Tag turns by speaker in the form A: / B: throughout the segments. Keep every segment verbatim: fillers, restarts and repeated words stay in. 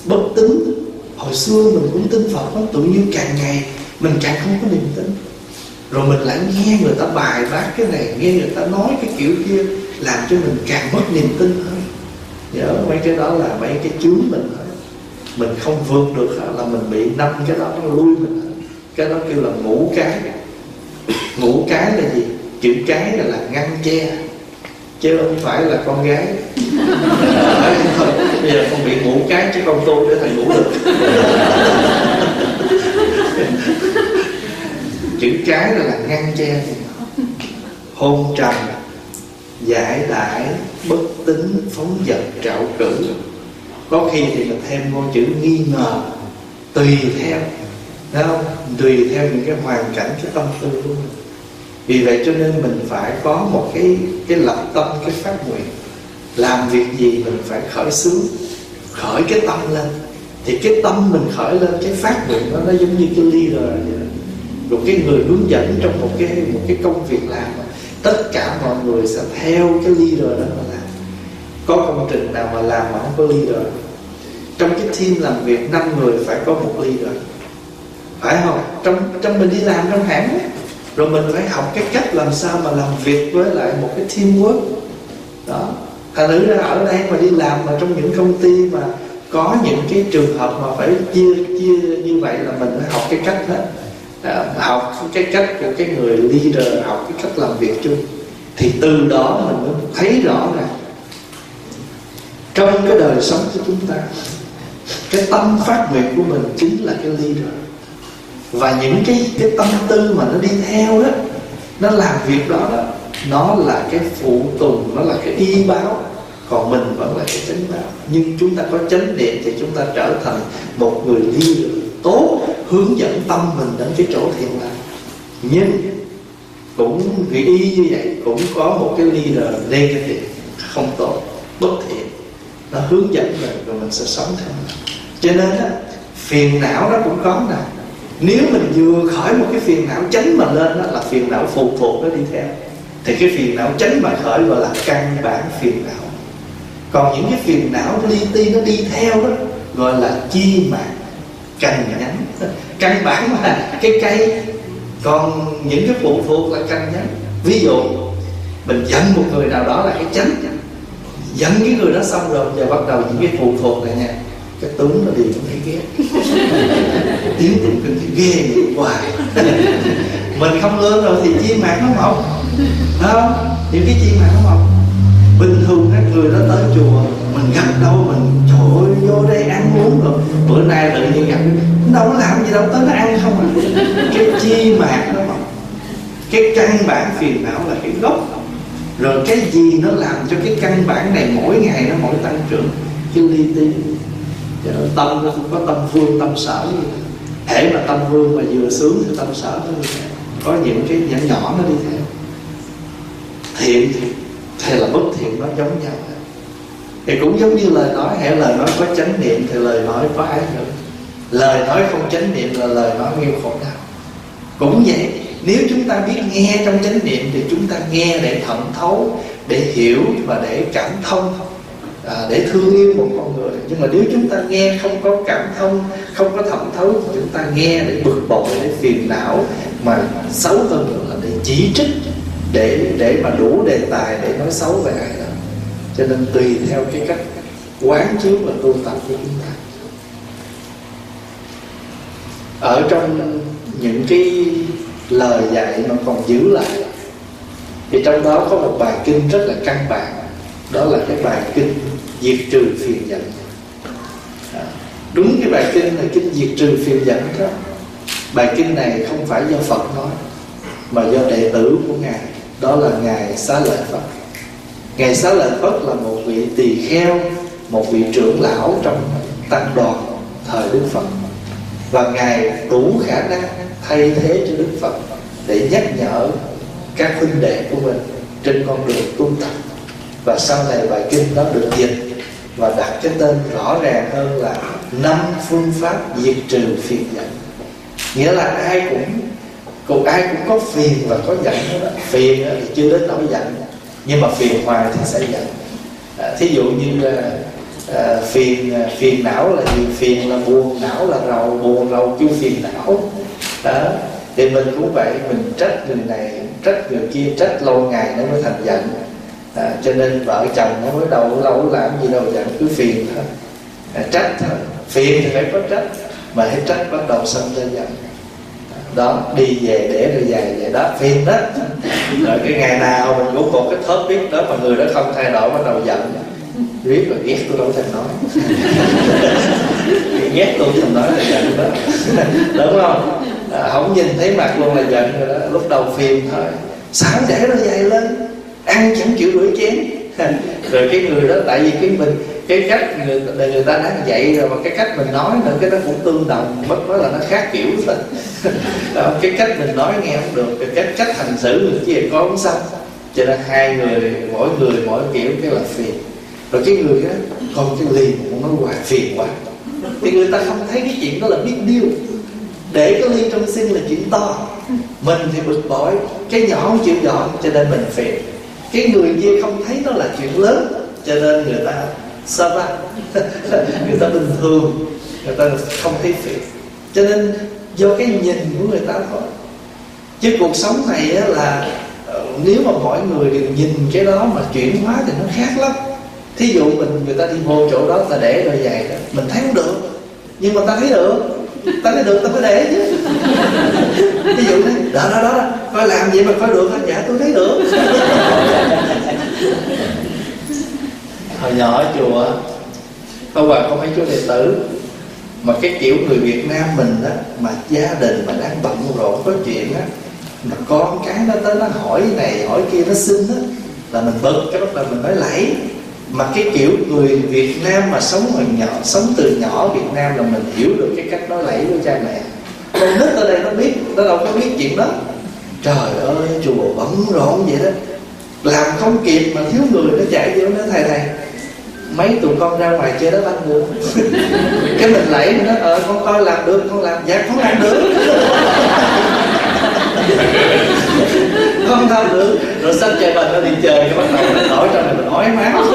A: bất tín. Hồi xưa mình cũng tin Phật lắm, tự nhiên càng ngày mình càng không có niềm tin. Rồi mình lại nghe người ta bài bác cái này, nghe người ta nói cái kiểu kia, làm cho mình càng mất niềm tin hơn. Nhớ mấy cái đó là mấy cái chướng mình thôi. Mình không vượt được là mình bị năm cái đó nó lui mình. Cái đó kêu là ngũ cái. Ngũ cái là gì? Chữ cái là, là ngăn che, chứ không phải là con gái. Thôi, bây giờ con bị ngủ cái chứ con tu để thầy ngủ được. Chữ cái là, là ngăn che, hôn trầm, giải đãi, bất tín, phóng dật, trạo cử. Có khi thì mình thêm ngôn chữ nghi ngờ, tùy theo, thấy không? Tùy theo những cái hoàn cảnh, cái tâm tư của mình. Vì vậy cho nên mình phải có một cái cái lập tâm, cái phát nguyện. Làm việc gì mình phải khởi xướng, khởi cái tâm lên. Thì cái tâm mình khởi lên, cái phát nguyện đó nó giống như cái leader vậy. Rồi cái người hướng dẫn trong một cái một cái công việc làm, tất cả mọi người sẽ theo cái leader đó mà làm. Có công trình nào mà làm mà không có leader? Trong cái team làm việc năm người phải có một leader, phải không? Trong trong mình đi làm trong hãng ấy, rồi mình phải học cái cách làm sao mà làm việc với lại một cái teamwork đó. Thành thử ra ở đây mà đi làm mà trong những công ty mà có những cái trường hợp mà phải chia chia như vậy là mình phải học cái cách hết. À, học cái cách của cái người leader, học cái cách làm việc chung. Thì từ đó mình mới thấy rõ rằng trong cái đời sống của chúng ta, cái tâm phát nguyện của mình chính là cái leader. Và những cái, cái tâm tư mà nó đi theo đó, nó làm việc đó đó, nó là cái phụ tùng, nó là cái y báo. Còn mình vẫn là cái chánh báo. Nhưng chúng ta có chánh niệm thì chúng ta trở thành một người leader tốt, hướng dẫn tâm mình đến cái chỗ thiện lành. Nhưng cũng vì y như vậy, cũng có một cái leader negative, không tốt, bất thiện, nó hướng dẫn mình rồi mình sẽ sống theo nó. Cho nên á, phiền não nó cũng có nè. Nếu mình vừa khởi một cái phiền não chánh mà lên đó, là phiền não phụ thuộc nó đi theo. Thì cái phiền não chánh mà khởi gọi là căn bản phiền não. Còn những cái phiền não li ti nó đi theo đó gọi là chi mạc, cành nhánh. Căn bản mà cái cây, còn những cái phụ thuộc là cành nhánh. Ví dụ mình giận một người nào đó là cái chánh, giận cái người đó xong rồi giờ bắt đầu những cái phụ thuộc này nha. Cái tướng nó đi cũng thấy ghét, tiếng tụng kinh thì ghê vậy hoài. Mình không lương rồi thì chi mạc nó mọc, không? Những cái chi mạc nó mọc. Bình thường các người đó tới chùa, mình gặp đâu mình trời ơi vô đây ăn uống rồi. Bữa nay tự nhiên gặp đâu có làm gì đâu, tới nó ăn không à. Cái chi mạc nó mọc. Cái căn bản phiền não là cái gốc. Rồi cái gì nó làm cho cái căn bản này mỗi ngày nó mỗi tăng trưởng? Cái li ti. Tâm nó cũng có tâm vương, tâm sở. Hễ mà tâm vương mà vừa sướng thì tâm sở nó đi theo. Có những cái nhỏ nhỏ nó đi theo. Thiện thì hay là bất thiện nó giống nhau. Thì cũng giống như lời nói, hễ lời nói có chánh niệm thì lời nói có ái ngữ. Lời nói không chánh niệm là lời nói gây khổ đau. Cũng vậy, nếu chúng ta biết nghe trong chánh niệm thì chúng ta nghe để thẩm thấu, để hiểu và để cảm thông, à, để thương yêu một con người. Nhưng mà nếu chúng ta nghe không có cảm thông, không có thẩm thấu, chúng ta nghe để bực bội, để phiền não, mà xấu hơn nữa là để chỉ trích, để để mà đủ đề tài để nói xấu về ai đó. Cho nên tùy theo cái cách quán chiếu và tu tập của chúng ta. Ở trong những cái lời dạy mà còn giữ lại thì trong đó có một bài kinh rất là căn bản. Đó là cái bài kinh diệt trừ phiền giận. Đúng cái bài kinh là kinh diệt trừ phiền giận đó. Bài kinh này không phải do Phật nói, mà do đệ tử của Ngài. Đó là Ngài Xá Lợi Phất. Ngài Xá Lợi Phất là một vị tỳ kheo, một vị trưởng lão trong tăng đoàn thời Đức Phật. Và Ngài đủ khả năng thay thế cho Đức Phật để nhắc nhở các huynh đệ của mình trên con đường tu tập. Và sau này bài kinh đó được dịch và đặt cái tên rõ ràng hơn là năm phương pháp diệt trừ phiền giận. Nghĩa là ai cũng Cũng ai cũng có phiền và có giận đó. Phiền thì chưa đến nỗi giận, nhưng mà phiền hoài thì sẽ giận. à, Thí dụ như là à, phiền phiền não là gì? Phiền là buồn, não là rầu, buồn rầu kêu phiền não đó. Thì mình cũng vậy, mình trách người này trách người kia, trách lâu ngày nó mới thành giận. À, cho nên vợ chồng nó mới đâu lâu làm gì đâu giận, cứ phiền thôi, à, trách thôi. Phiền thì phải có trách, mà hết trách bắt đầu xông lên giận đó. Đi về để rồi dài vậy đó, phiền đó. Rồi cái ngày nào mình cũng một cái thớp biết đó, mà người đó không thay đổi bắt đầu giận, riết rồi ghét tôi đâu thèm nói. Ghét tôi thèm nói là giận đó. Đúng không? À, không nhìn thấy mặt luôn là giận rồi đó. Lúc đầu phiền thôi, sao để nó dày lên, ăn chẳng chịu rửa chén. Rồi cái người đó, tại vì cái mình cái cách người, người ta đã dạy rồi, mà cái cách mình nói nữa cái nó cũng tương đồng, bất quá là nó khác kiểu thôi. Cái cách mình nói nghe không được, cái cách cách hành xử người kia có không xong. Cho nên hai người mỗi người mỗi kiểu, cái là phiền. Rồi cái người đó còn cái ly cũng nói hoài phiền quá, thì người ta không thấy cái chuyện đó là biết điêu. Để cái ly trong sinh là chuyện to, mình thì bực bội, cái nhỏ không chịu dọn cho nên mình phiền. Cái người kia không thấy nó là chuyện lớn, cho nên người ta sao ta người ta bình thường, người ta không thấy phiền. Cho nên do cái nhìn của người ta thôi. Chứ cuộc sống này á là nếu mà mọi người đều nhìn cái đó mà chuyển hóa thì nó khác lắm. Thí dụ mình người ta đi vô chỗ đó, ta để đôi giày đó, mình thấy không được, nhưng mà ta thấy được, ta thấy được ta phải để chứ. Ví dụ đấy, đó đó đó, coi làm vậy mà coi được hả? Dạ tôi thấy được. Hồi nhỏ ở chùa Pháp Hòa có mấy chú đệ tử mà cái kiểu người Việt Nam mình á, mà gia đình mà đang bận rộn có chuyện á, mà con cái nó tới nó hỏi này hỏi kia, nó xin á, là mình bực, cái bắt đầu mình nói lẫy. Mà cái kiểu người Việt Nam mà sống hồi nhỏ, sống từ nhỏ Việt Nam là mình hiểu được cái cách nói lẫy của cha mẹ. Con nít ở đây nó biết, nó đâu có biết chuyện đó. Trời ơi, chùa bận rộn vậy đó, làm không kịp mà thiếu người, nó chạy vô nó thầy thầy mấy tụi con ra ngoài chơi đá banh được. Cái mình lẫy nó nói ờ con coi làm được, con làm. Dạ con làm được. Không làm được. Rồi sách chơi banh nó đi chơi, cái bắt đầu mình nổi trong này mình ói máu.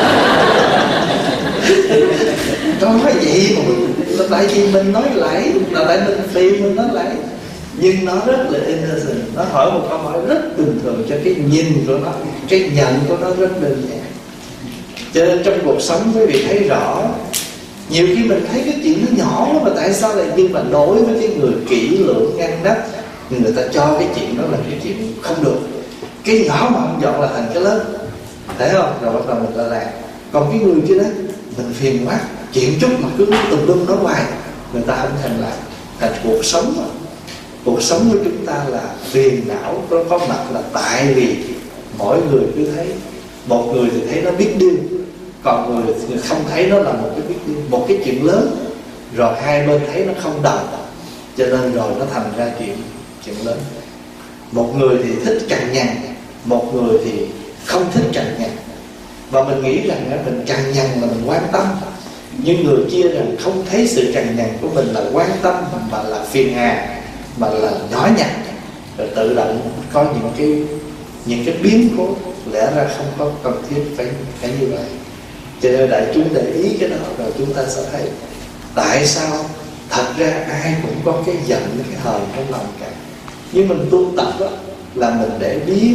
A: Con nói vậy mà là tại vì mình nói lẫy, là tại mình phiền mình nói lẫy. Nhưng nó rất là innocent, nó hỏi một câu hỏi rất bình thường, cho cái nhìn của nó, cái nhận của nó rất đơn giản. Cho nên trong cuộc sống quý vị thấy rõ, nhiều khi mình thấy cái chuyện nó nhỏ mà tại sao lại, nhưng mà đối với cái người kỹ lưỡng ngăn nắp, người ta cho cái chuyện đó là cái chuyện không được. Cái nhỏ mà không dọn là thành cái lớn, thấy không? Rồi bắt đầu mình ta làm. Còn cái người kia đó, mình phiền quá, chuyện chút mà cứ tùm lum nói hoài, người ta không thèm làm. Thành cuộc sống mà. Cuộc sống của chúng ta là phiền não nó có mặt là tại vì mỗi người cứ thấy, một người thì thấy nó biết điêu, còn người thì không thấy nó là một cái biết điêu, một cái chuyện lớn, rồi hai bên thấy nó không đồng, cho nên rồi nó thành ra chuyện chuyện lớn. Một người thì thích cằn nhằn, một người thì không thích cằn nhằn, và mình nghĩ rằng mình cằn nhằn là mình quan tâm, nhưng người kia rằng không thấy sự cằn nhằn của mình là quan tâm, mà là phiền hà, mà là nhỏ nhặt, rồi tự động có những cái những cái biến cố lẽ ra không có cần thiết phải phải như vậy. Cho nên đại chúng để ý cái đó rồi chúng ta sẽ thấy tại sao thật ra ai cũng có cái giận cái hờn trong lòng cả. Nhưng mình tu tập đó là mình để biến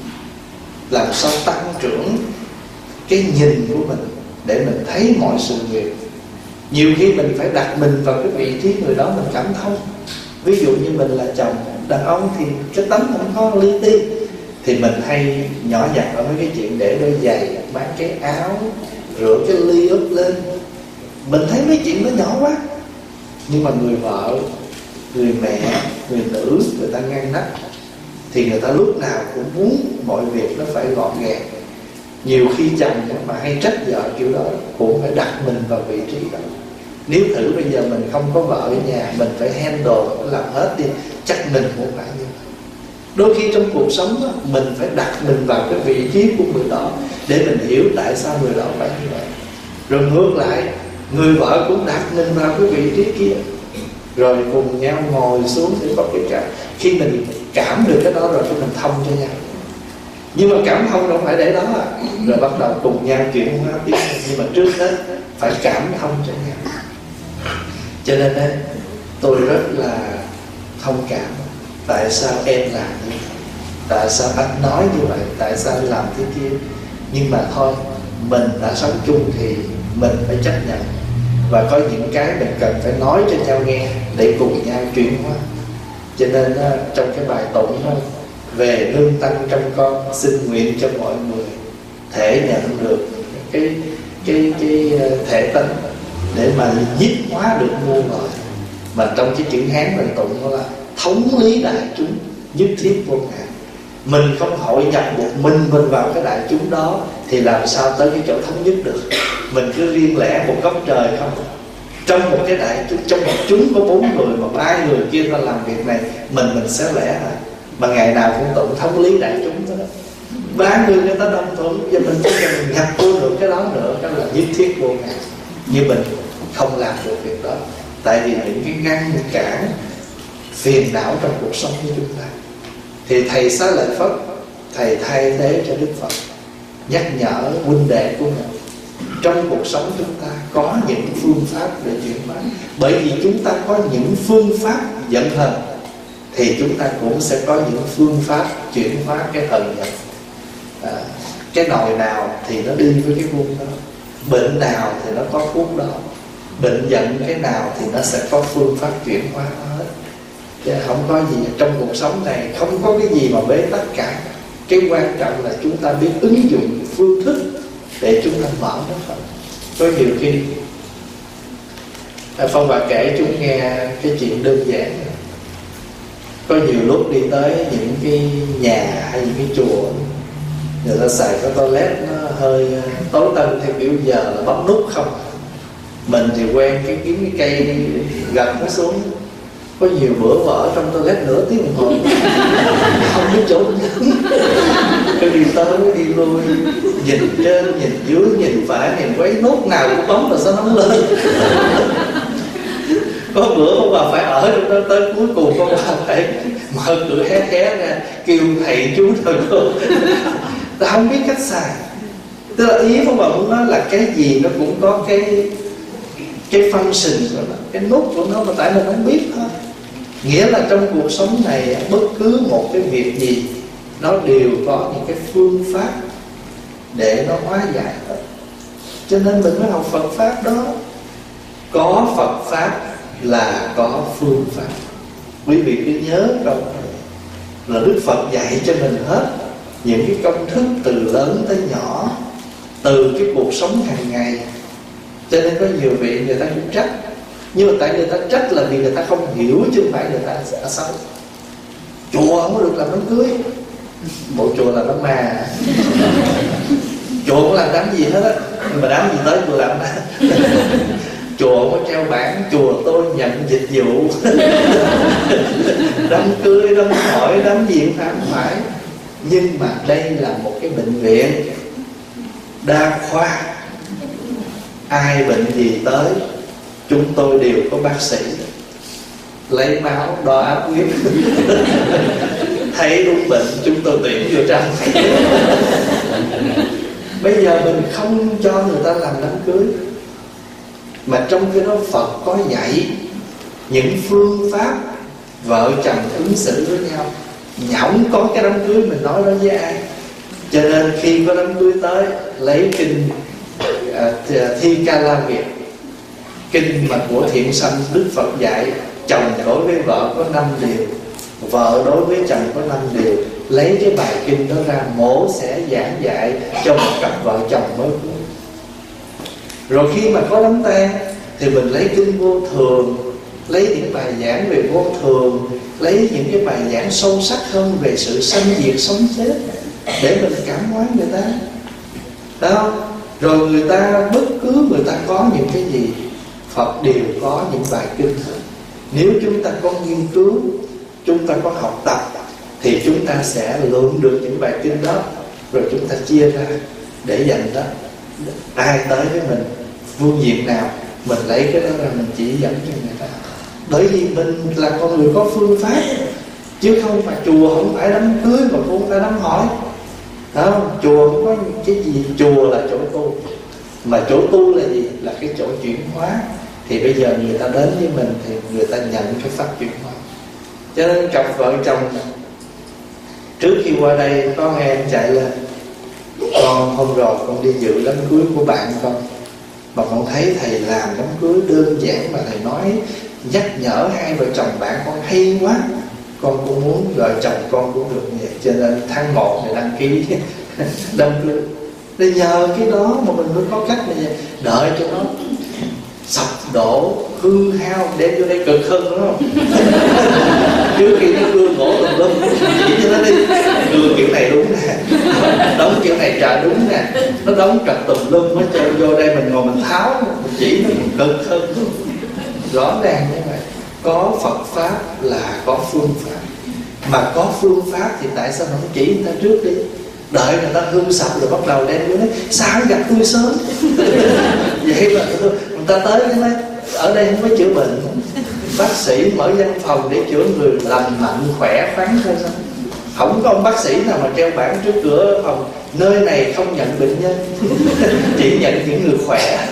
A: làm sao tăng trưởng cái nhìn của mình, để mình thấy mọi sự việc. Nhiều khi mình phải đặt mình vào cái vị trí người đó mình cảm thông. Ví dụ như mình là chồng đàn ông thì cái tánh không có li ti, thì mình hay nhỏ nhặt ở mấy cái chuyện để đôi giày, bán cái áo, rửa cái ly úp lên. Mình thấy mấy chuyện nó nhỏ quá, nhưng mà người vợ, người mẹ, người nữ, người ta ngăn nắp, thì người ta lúc nào cũng muốn mọi việc nó phải gọn gàng. Nhiều khi chồng mà hay trách vợ kiểu đó cũng phải đặt mình vào vị trí đó. Nếu thử bây giờ mình không có vợ ở nhà, mình phải handle, phải làm hết đi, chắc mình cũng phải như vậy. Đôi khi trong cuộc sống đó, mình phải đặt mình vào cái vị trí của người đó, để mình hiểu tại sao người đó phải như vậy. Rồi ngược lại, người vợ cũng đặt mình vào cái vị trí kia, rồi cùng nhau ngồi xuống để có cái cảm. Khi mình cảm được cái đó rồi thì mình thông cho nhau. Nhưng mà cảm thông không phải để đó à. Rồi bắt đầu cùng nhau chuyển hóa tiếp. Nhưng mà trước hết phải cảm thông cho nhau. Cho nên đấy, tôi rất là thông cảm. Tại sao em làm như vậy? Tại sao anh nói như vậy? Tại sao anh làm thế kia? Nhưng mà thôi, mình đã sống chung thì mình phải chấp nhận. Và có những cái mình cần phải nói cho nhau nghe để cùng nhau chuyển hóa. Cho nên trong cái bài tụng đó, về nương tăng trong con, xin nguyện cho mọi người thể nhận được cái cái cái thể tánh để mà nhiếp hóa được muôn loài. Mà trong cái chữ Hán mình tụng đó là thống lý đại chúng, nhất thiết vô ngã. Mình không hội nhập một mình mình vào cái đại chúng đó thì làm sao tới cái chỗ thống nhất được. Mình cứ riêng lẻ một góc trời không. Trong một cái đại chúng, trong một chúng có bốn người mà ba người kia ta làm việc này, mình mình sẽ lẻ hả? Mà ngày nào cũng tụng thống lý đại chúng đó, ba người người ta đồng thuận và mình chỉ cần nhập vô được cái đó nữa, đó là nhất thiết vô ngã. Nhưng mình không làm được việc đó, tại vì những cái ngăn cản phiền não trong cuộc sống của chúng ta. Thì thầy Xá Lợi Phất, thầy thay thế cho Đức Phật, nhắc nhở huynh đệ của mình. Trong cuộc sống chúng ta có những phương pháp để chuyển hóa. Bởi vì chúng ta có những phương pháp giận hờn, thì chúng ta cũng sẽ có những phương pháp chuyển hóa cái hờn giận. à, Cái nồi nào thì nó đi với cái khuôn đó, bệnh nào thì nó có thuốc đó, bệnh giận cái nào thì nó sẽ có phương pháp chuyển hóa hết. Chứ không có gì trong cuộc sống này, không có cái gì mà bế tắc cả. Cái quan trọng là chúng ta biết ứng dụng phương thức để chúng ta mở nó thôi. Có nhiều khi Phong bà kể chúng nghe cái chuyện đơn giản. Có nhiều lúc đi tới những cái nhà hay những cái chùa, người ta xài cái toilet nó hơi tối tân theo kiểu giờ là bấm nút không. Mình thì quen cái kiếm cái cây gần nó xuống. Có nhiều bữa vợ trong toilet nửa tiếng đồng hồ không biết chỗ đứng. Cứ đi tới đi lui, nhìn trên nhìn dưới nhìn phải nhìn quấy, nút nào cũng bấm mà sao nó lên. Có bữa ông bà phải ở trong đó tới cuối cùng, ông bà phải mở cửa hé hé ra kêu thầy chú thầy cô. Ta không biết cách xài. Tức là ý ông bà muốn nói là cái gì nó cũng có cái cái function của nó, cái nút của nó, mà tại mình không biết thôi. Nghĩa là trong cuộc sống này, bất cứ một cái việc gì nó đều có những cái phương pháp để nó hóa giải hết. Cho nên mình mới học Phật Pháp đó. Có Phật Pháp là có phương pháp. Quý vị cứ nhớ câu này là Đức Phật dạy cho mình hết những cái công thức từ lớn tới nhỏ, từ cái cuộc sống hàng ngày. Cho nên có nhiều vị người ta cũng trách. Nhưng mà tại người ta trách là vì người ta không hiểu, chứ không phải người ta sẽ xấu. Chùa không có được làm đám cưới. Bộ chùa là đám ma. Chùa không làm đám gì hết á. Nhưng mà đám gì tới chùa làm đó. Chùa không có treo bảng chùa tôi nhận dịch vụ. Đám cưới, đám hỏi, đám gì cũng không phải. Nhưng mà đây là một cái bệnh viện đa khoa. Ai bệnh gì tới chúng tôi đều có bác sĩ lấy máu đo áp huyết. Thấy đúng bệnh chúng tôi tuyển vô trong. Bây giờ mình không cho người ta làm đám cưới, mà trong cái đó Phật có dạy những phương pháp vợ chồng ứng xử với nhau. Nhõng có cái đám cưới mình nói đó với ai. Cho nên khi có đám cưới tới, lấy kinh uh, Thi Ca La Việt, kinh mà của Thiện Sanh Đức Phật dạy, chồng đối với vợ có năm điều, vợ đối với chồng có năm điều. Lấy cái bài kinh đó ra, mổ sẽ giảng dạy cho một cặp vợ chồng mới cưới. Rồi khi mà có đám tang thì mình lấy kinh Vô Thường, lấy những bài giảng về vô thường, lấy những cái bài giảng sâu sắc hơn về sự sanh diệt sống chết để mình cảm hóa người ta. Đó. Rồi người ta bất cứ người ta có những cái gì, Phật đều có những bài kinh hết. Nếu chúng ta có nghiên cứu, chúng ta có học tập, thì chúng ta sẽ lượng được những bài kinh đó, rồi chúng ta chia ra để dành đó. Ai tới với mình, phương diện nào, mình lấy cái đó ra mình chỉ dẫn cho người ta. Bởi vì mình là con người có phương pháp, chứ không phải chùa không phải đám cưới mà cũng phải đám hỏi. Đó, chùa không có cái gì, chùa là chỗ tu. Mà chỗ tu là gì? Là cái chỗ chuyển hóa. Thì bây giờ người ta đến với mình thì người ta nhận cái pháp chuyển hóa. Cho nên cặp vợ chồng trước khi qua đây có nghe em chạy lên: con hôm rồi con đi dự đám cưới của bạn con, mà con thấy thầy làm đám cưới đơn giản mà thầy nói nhắc nhở hai vợ chồng bạn con hay quá, con cũng muốn vợ chồng con cũng được vậy, cho nên tháng một này đăng ký đám cưới. Để nhờ cái đó mà mình mới có cách này, đợi cho nó sập đổ hư hao đem vô đây cực hơn, đúng không? Trước khi nó cưa gỗ tùm lum chỉ cho nó đi, cưa kiểu này đúng nè, đóng kiểu này trả đúng nè, nó đóng trật tùm lum, nó cho vô đây mình ngồi mình tháo, mình chỉ nó còn cực hơn. Rõ ràng như vậy. Có Phật pháp là có phương pháp, mà có phương pháp thì tại sao không chỉ người ta trước đi, đợi người ta hư sập rồi bắt đầu đem vô nói sao gặp tôi sớm. Vậy mà người ta tới cái nói ở đây không có chữa bệnh, bác sĩ mở văn phòng để chữa người lành mạnh khỏe khoắn thôi sao? Không có ông bác sĩ nào mà treo bảng trước cửa phòng nơi này không nhận bệnh nhân, chỉ nhận những người khỏe.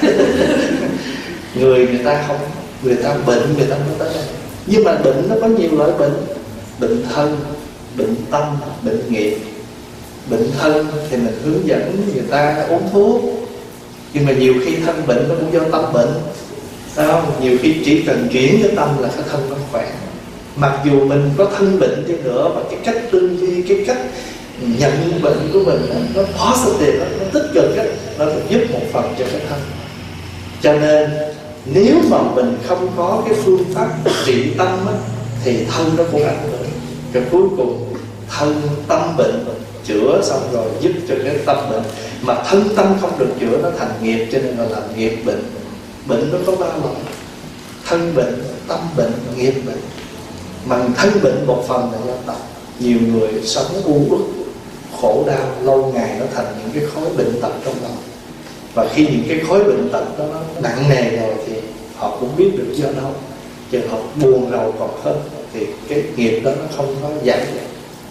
A: Người người ta không, người ta bệnh người ta mới tới đây. Nhưng mà bệnh nó có nhiều loại bệnh: bệnh thân, bệnh tâm, bệnh nghiệp. Bệnh thân thì mình hướng dẫn người ta uống thuốc, nhưng mà nhiều khi thân bệnh nó cũng do tâm bệnh, sao không? Nhiều khi chỉ cần chuyển cái tâm là cái thân nó khỏe. Mặc dù mình có thân bệnh đi nữa, mà cái cách tư duy, cái cách nhận bệnh của mình nó positive, nó tích cực á, nó sẽ giúp một phần cho cái thân. Cho nên nếu mà mình không có cái phương pháp trị tâm á, thì thân nó cũng ảnh hưởng. Rồi cuối cùng thân tâm bệnh chữa xong rồi giúp cho cái tâm bệnh, mà thân tâm không được chữa nó thành nghiệp, cho nên là làm nghiệp bệnh. Bệnh nó có ba loại: thân bệnh, tâm bệnh, nghiệp bệnh. Mà thân bệnh một phần là do tâm. Nhiều người sống u uất, khổ đau lâu ngày nó thành những cái khối bệnh tật trong lòng. Và khi những cái khối bệnh tật đó nó nặng nề rồi thì họ cũng biết được do đâu, chứ họ buồn rầu còn hơn, thì cái nghiệp đó nó không có giải được.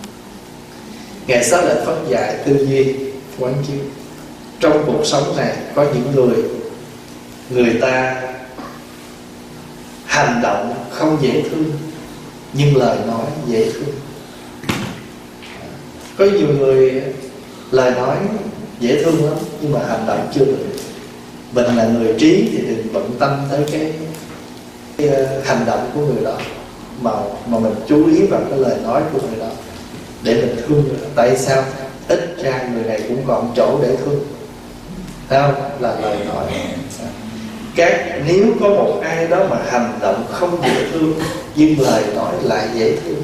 A: Ngày sau lại phân dạy tư duy quán chiếu. Trong cuộc sống này có những người, người ta hành động không dễ thương, nhưng lời nói dễ thương. Có nhiều người lời nói dễ thương lắm, nhưng mà hành động chưa được. Mình là người trí thì đừng bận tâm tới cái, cái hành động của người đó, mà mà mình chú ý vào cái lời nói của người đó để mình thương người đó. Tại sao? Ít ra người này cũng còn chỗ để thương, thấy không? Là lời nói. Các nếu có một ai đó mà hành động không dễ thương nhưng lời nói lại dễ thương.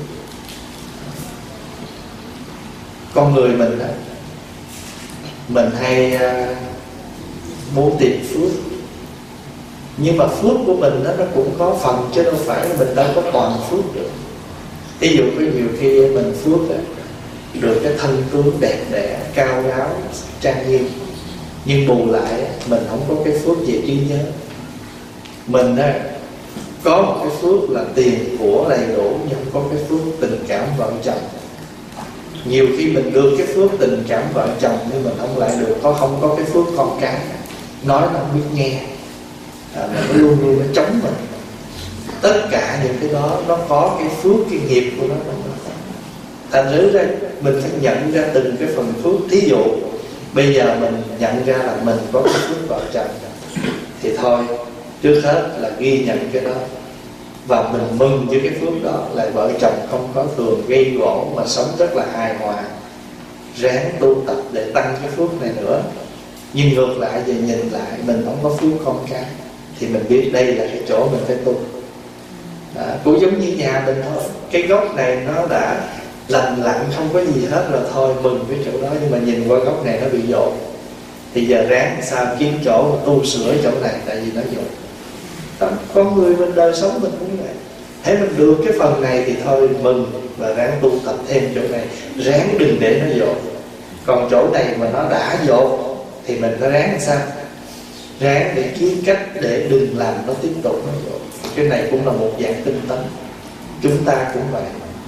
A: Con người mình đó, mình hay uh, muốn tìm phước, nhưng mà phước của mình đó, nó cũng có phần, chứ đâu phải là mình đâu có toàn phước được. Ví dụ có nhiều khi mình phước đó, được cái thân tướng đẹp đẽ, cao ráo, trang nghiêm, nhưng bù lại mình không có cái phước về trí nhớ. Mình đó, có một cái phước là tiền của đầy đủ, nhưng không có cái phước tình cảm vợ chồng. Nhiều khi mình được cái phước tình cảm vợ chồng, nhưng mình không lại được, có không có cái phước con cái. Nói nó không biết nghe, à, mà nó luôn luôn nó chống mình. Tất cả những cái đó nó có cái phước, cái nghiệp của nó. Thành thử ra mình phải nhận ra từng cái phần phước. Thí dụ bây giờ mình nhận ra là mình có cái phước vợ chồng, thì thôi trước hết là ghi nhận cái đó, và mình mừng với cái phước đó. Là vợ chồng không có thường gây gỗ, mà sống rất là hài hòa, ráng tu tập để tăng cái phước này nữa. Nhưng ngược lại về nhìn lại mình không có phước con cái, thì mình biết đây là cái chỗ mình phải tu. À, cũng giống như nhà mình thôi, cái gốc này nó đã lành lặn không có gì hết rồi, thôi mừng cái chỗ đó. Nhưng mà nhìn qua gốc này nó bị dột, thì giờ ráng sao kiếm chỗ tu sửa chỗ này, tại vì nó dột. Con người mình đời sống mình cũng vậy. Thế mình được cái phần này thì thôi mừng, và ráng tu tập thêm chỗ này, ráng đừng để nó dột. Còn chỗ này mà nó đã dột thì mình phải ráng làm sao? Ráng để kiếm cách để đừng làm nó tiếp tục nó dột. Cái này cũng là một dạng tinh tấn. Chúng ta cũng vậy.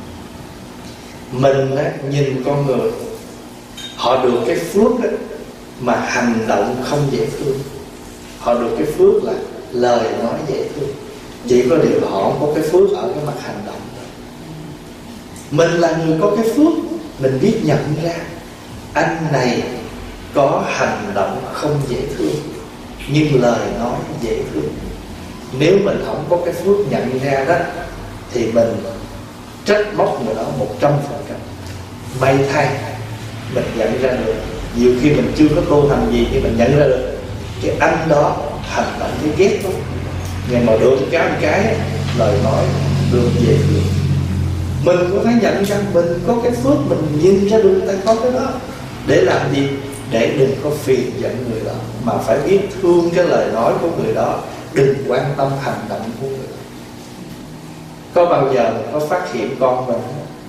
A: Mình á, nhìn con người, họ được cái phước á, mà hành động không dễ thương, họ được cái phước là lời nói dễ thương. Chỉ có điều họ không có cái phước ở cái mặt hành động. Mình là người có cái phước, mình biết nhận ra anh này có hành động không dễ thương, nhưng lời nói dễ thương. Nếu mình không có cái phước nhận ra đó, thì mình trách móc người đó một trăm phần trăm. May thay mình nhận ra được. Nhiều khi mình chưa có tu hành gì thì mình nhận ra được cái anh đó hành động thấy ghét lắm, nhưng mà được cái một cái lời nói được dễ thương. Mình có phải nhận ra mình có cái phước, mình nhìn ra được ta có cái đó. Để làm gì? Để đừng có phiền giận người đó, mà phải biết thương cái lời nói của người đó, đừng quan tâm hành động của người đó. Có bao giờ mình có phát hiện con mình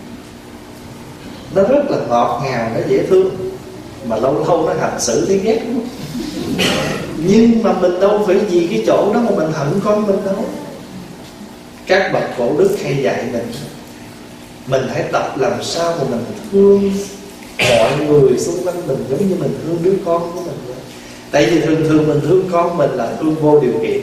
A: nó rất là ngọt ngào, nó dễ thương, mà lâu lâu nó hành xử thấy ghét lắm. Nhưng mà mình đâu phải vì cái chỗ đó mà mình hận con mình đâu. Các bậc cổ đức hay dạy mình, mình hãy tập làm sao mà mình thương mọi người xung quanh mình giống như mình thương đứa con của mình vậy. Tại vì thường thường mình thương con mình là thương vô điều kiện.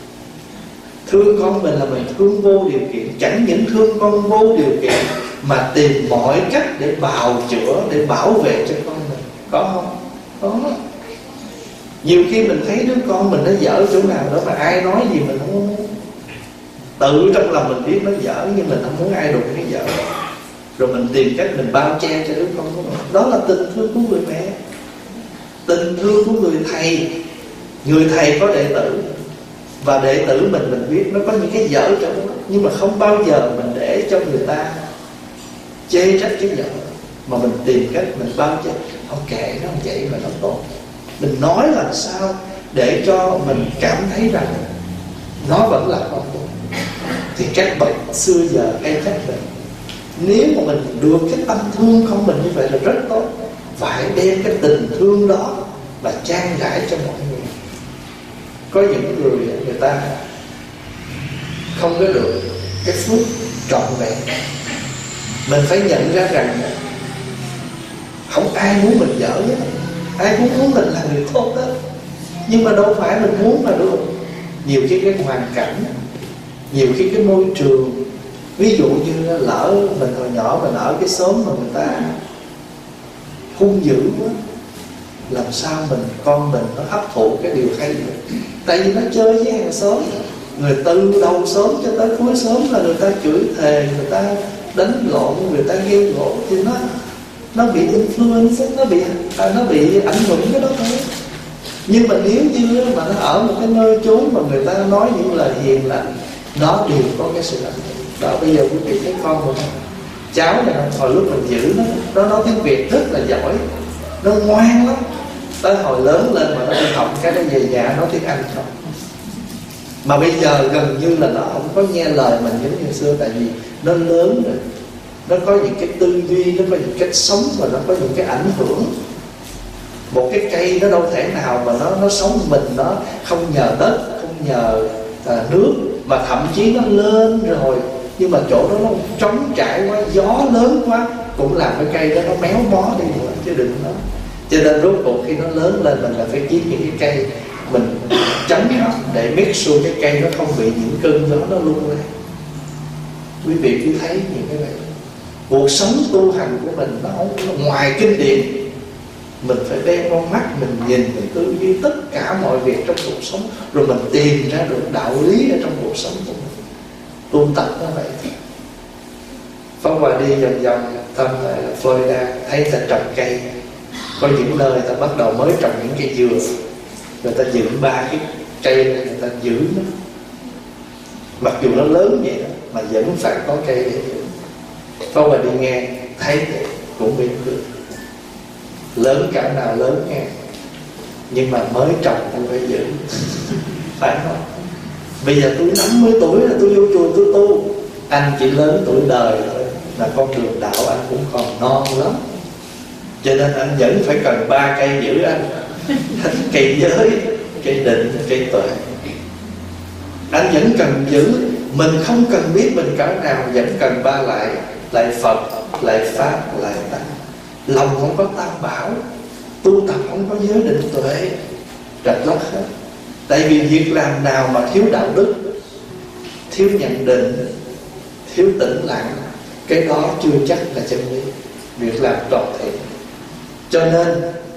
A: Thương con mình là mình thương vô điều kiện. Chẳng những thương con vô điều kiện mà tìm mọi cách để bào chữa, để bảo vệ cho con mình. Có không? Có. Nhiều khi mình thấy đứa con mình nó dở chỗ nào đó mà ai nói gì mình không muốn. Tự trong lòng mình biết nó dở, nhưng mình không muốn ai đụng cái dở. Rồi mình tìm cách mình bao che cho đứa con của mình. Đó là tình thương của người mẹ, tình thương của người thầy. Người thầy có đệ tử, và đệ tử mình mình biết nó có những cái dở chỗ đó, nhưng mà không bao giờ mình để cho người ta chê trách cái dở, mà mình tìm cách mình bao che. Không kệ nó vậy mà nó tốt. Mình nói làm sao để cho mình cảm thấy rằng nó vẫn là con tốt. Thì các bậc xưa giờ hay trách mình, nếu mà mình được cái tâm thương con mình như vậy là rất tốt. Phải đem cái tình thương đó và trang trải cho mọi người. Có những người người ta không có được cái phước trọn vẹn. Mình phải nhận ra rằng không ai muốn mình dở hết, ai cũng muốn mình là người tốt đó. Nhưng mà đâu phải mình muốn mà được. Nhiều khi cái hoàn cảnh, nhiều khi cái môi trường. Ví dụ như lỡ mình hồi nhỏ mình ở cái xóm mà người ta hung dữ quá, làm sao mình con mình nó hấp thụ cái điều hay vậy? Tại vì nó chơi với hàng xóm, người từ đầu xóm cho tới cuối xóm là người ta chửi thề, người ta đánh lộn, người ta gây gỗ, thì nó nó bị influence, nó bị à, nó bị ảnh hưởng cái đó thôi. Nhưng mà nếu như mà nó ở một cái nơi chốn mà người ta nói những lời hiền lành, nó đều có cái sự ảnh hưởng. Đó, bây giờ quý vị thấy con mình, cháu này hồi lúc mình giữ nó, nó nói tiếng Việt rất là giỏi, nó ngoan lắm. Tới hồi lớn lên mà nó đi học cái nó về nhà nói tiếng Anh không. Mà bây giờ gần như là nó không có nghe lời mình giống như xưa. Tại vì nó lớn rồi, nó có những cái tư duy, nó có những cách sống, và nó có những cái ảnh hưởng. Một cái cây nó đâu thể nào mà nó nó sống mình, nó không nhờ đất, không nhờ à, nước, mà thậm chí nó lên rồi nhưng mà chỗ đó nó trống trải quá, gió lớn quá cũng làm cái cây đó nó méo mó đi nữa, chứ đừng nó. Cho nên rốt cuộc khi nó lớn lên mình là phải kiếm những cái cây mình tránh nó, để make sure cái cây nó không bị những cơn gió nó lung lay. Quý vị cứ thấy những cái này, cuộc sống tu hành của mình nó không ngoài kinh điển. Mình phải đem con mắt mình nhìn, mình tư duy tất cả mọi việc trong cuộc sống, rồi mình tìm ra được đạo lý ở trong cuộc sống của mình. Tu tập nó vậy. Phong Hòa đi vòng vòng thăm Florida, thấy ta trồng cây. Có những nơi ta bắt đầu mới trồng những cây dừa, người ta dựng ba cái cây này, người ta giữ nó. Mặc dù nó lớn vậy đó, mà vẫn phải có cây để giữ. Phong Hòa đi nghe, thấy cũng bị cười. Lớn cả nào lớn nghe, nhưng mà mới trồng tôi phải giữ. Phải không? Bây giờ tôi năm mươi tuổi là tôi vô chùa tôi tu. Anh chỉ lớn tuổi đời thôi, là con đường đạo anh cũng còn non lắm. Cho nên anh vẫn phải cần ba cây giữ anh. Cây giới, cây định, cây tuệ. Anh vẫn cần giữ. Mình không cần biết mình cỡ nào, vẫn cần ba lại. Lại Phật, lại Pháp, lại Tăng. Lòng không có tam bảo, tu tập không có giới định tuệ, rạch lót hết. Tại vì việc làm nào mà thiếu đạo đức, thiếu nhận định, thiếu tĩnh lặng, cái đó chưa chắc là chân lý. Việc làm trọn thiện. Cho nên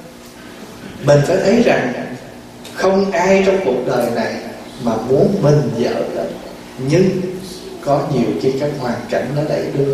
A: mình phải thấy rằng không ai trong cuộc đời này mà muốn mình dở hết, nhưng có nhiều khi các hoàn cảnh nó đẩy đưa.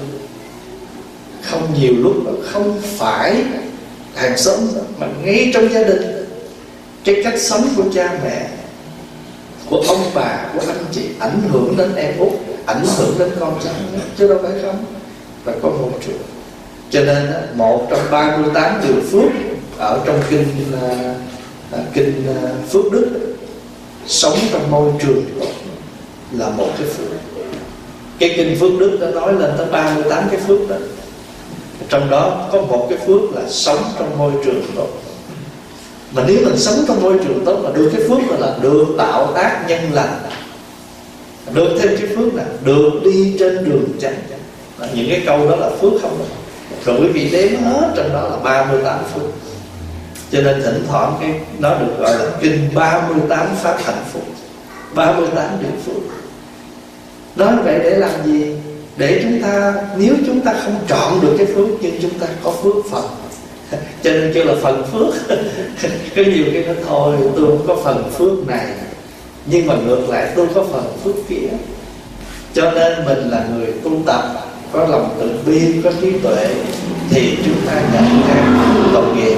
A: Không nhiều lúc mà không phải hàng xóm mà ngay trong gia đình, cái cách sống của cha mẹ, của ông bà, của anh chị ảnh hưởng đến em út, ảnh hưởng đến con cháu, chứ đâu phải không. Và có một chuyện. Cho nên một trong ba mươi tám điều phước ở trong kinh uh, kinh uh, Phước Đức, sống trong môi trường là một cái phước. Cái kinh Phước Đức đã nói lên tới ba mươi tám cái phước đó. Trong đó có một cái phước là sống trong môi trường tốt. Mà nếu mình sống trong môi trường tốt, mà được cái phước đó là được tạo tác nhân lành, được thêm cái phước là được đi trên đường chánh. Những cái câu đó là phước không đó. Rồi quý vị đếm hết, trong đó là ba mươi tám phước. Cho nên thỉnh thoảng cái nó được gọi là kinh ba mươi tám pháp hạnh phúc, ba mươi tám điều phước. Nói vậy để làm gì? Để chúng ta, nếu chúng ta không chọn được cái phước, nhưng chúng ta có phước phần. Cho nên kêu là phần phước. Có nhiều cái nói thôi tôi không có phần phước này, nhưng mà ngược lại tôi có phần phước kia. Cho nên mình là người tu tập, có lòng từ bi, có trí tuệ, thì chúng ta nhận ra tội nghiệp.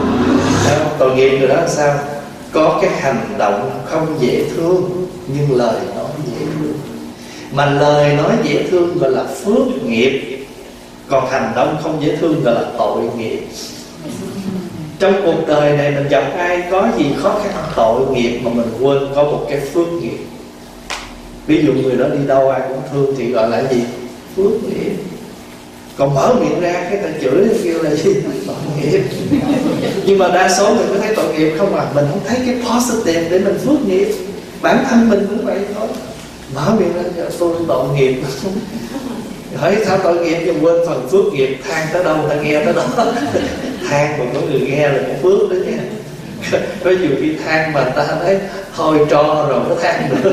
A: Tội nghiệp rồi đó là sao? Có cái hành động không dễ thương, nhưng lời nói dễ thương. Mà lời nói dễ thương gọi là phước nghiệp, còn hành động không dễ thương gọi là tội nghiệp. Trong cuộc đời này mình gặp ai có gì khó khăn tội nghiệp mà mình quên có một cái phước nghiệp. Ví dụ người đó đi đâu ai cũng thương thì gọi là gì? Phước nghiệp. Còn mở miệng ra cái ta chửi thì kêu là gì? Tội nghiệp. Nhưng mà đa số mình có thấy tội nghiệp không à. Mình không thấy cái positive để mình phước nghiệp. Bản thân mình cũng vậy thôi. Mở miệng ra tôi tội nghiệp. Hỏi sao tội nghiệp nhưng quên phần phước nghiệp. Than tới đâu ta nghe tới đó. Than mà có người nghe là một phước đó nha. Có nhiều khi than mà ta thấy thôi cho rồi có than nữa.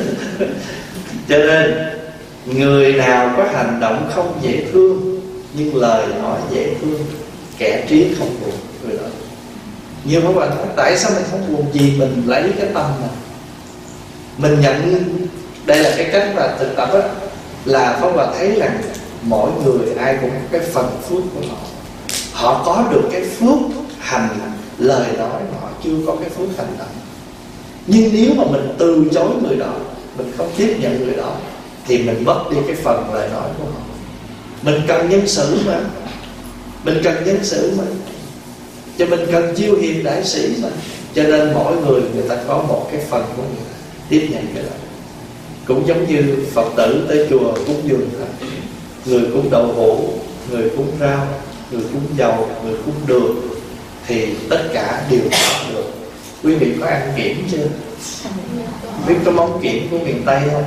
A: Cho nên người nào có hành động không dễ thương, nhưng lời nói dễ thương, kẻ trí không buồn. Người đó nhiều các bạn nói tại sao mình không buồn? Gì mình lấy cái tâm này, mình nhận. Đây là cái cách mà thực tập á, là Pháp Hòa thấy rằng mỗi người ai cũng có cái phần phước của họ. Họ có được cái phước hành lời nói, họ chưa có cái phước hành động. Nhưng nếu mà mình từ chối người đó, mình không tiếp nhận người đó, thì mình mất đi cái phần lời nói của họ. Mình cần nhân xử mà, mình cần nhân xử mà, cho mình cần chiêu hiền đại sĩ mà. Cho nên mỗi người người ta có một cái phần của người ta tiếp nhận cái đó. Cũng giống như Phật tử tới chùa cúng dường thôi, người cúng đậu hũ, người cúng rau, người cúng dầu, người cúng đường, thì tất cả đều có được. Quý vị có ăn kiển chưa? Biết cái món kiển của miền Tây không?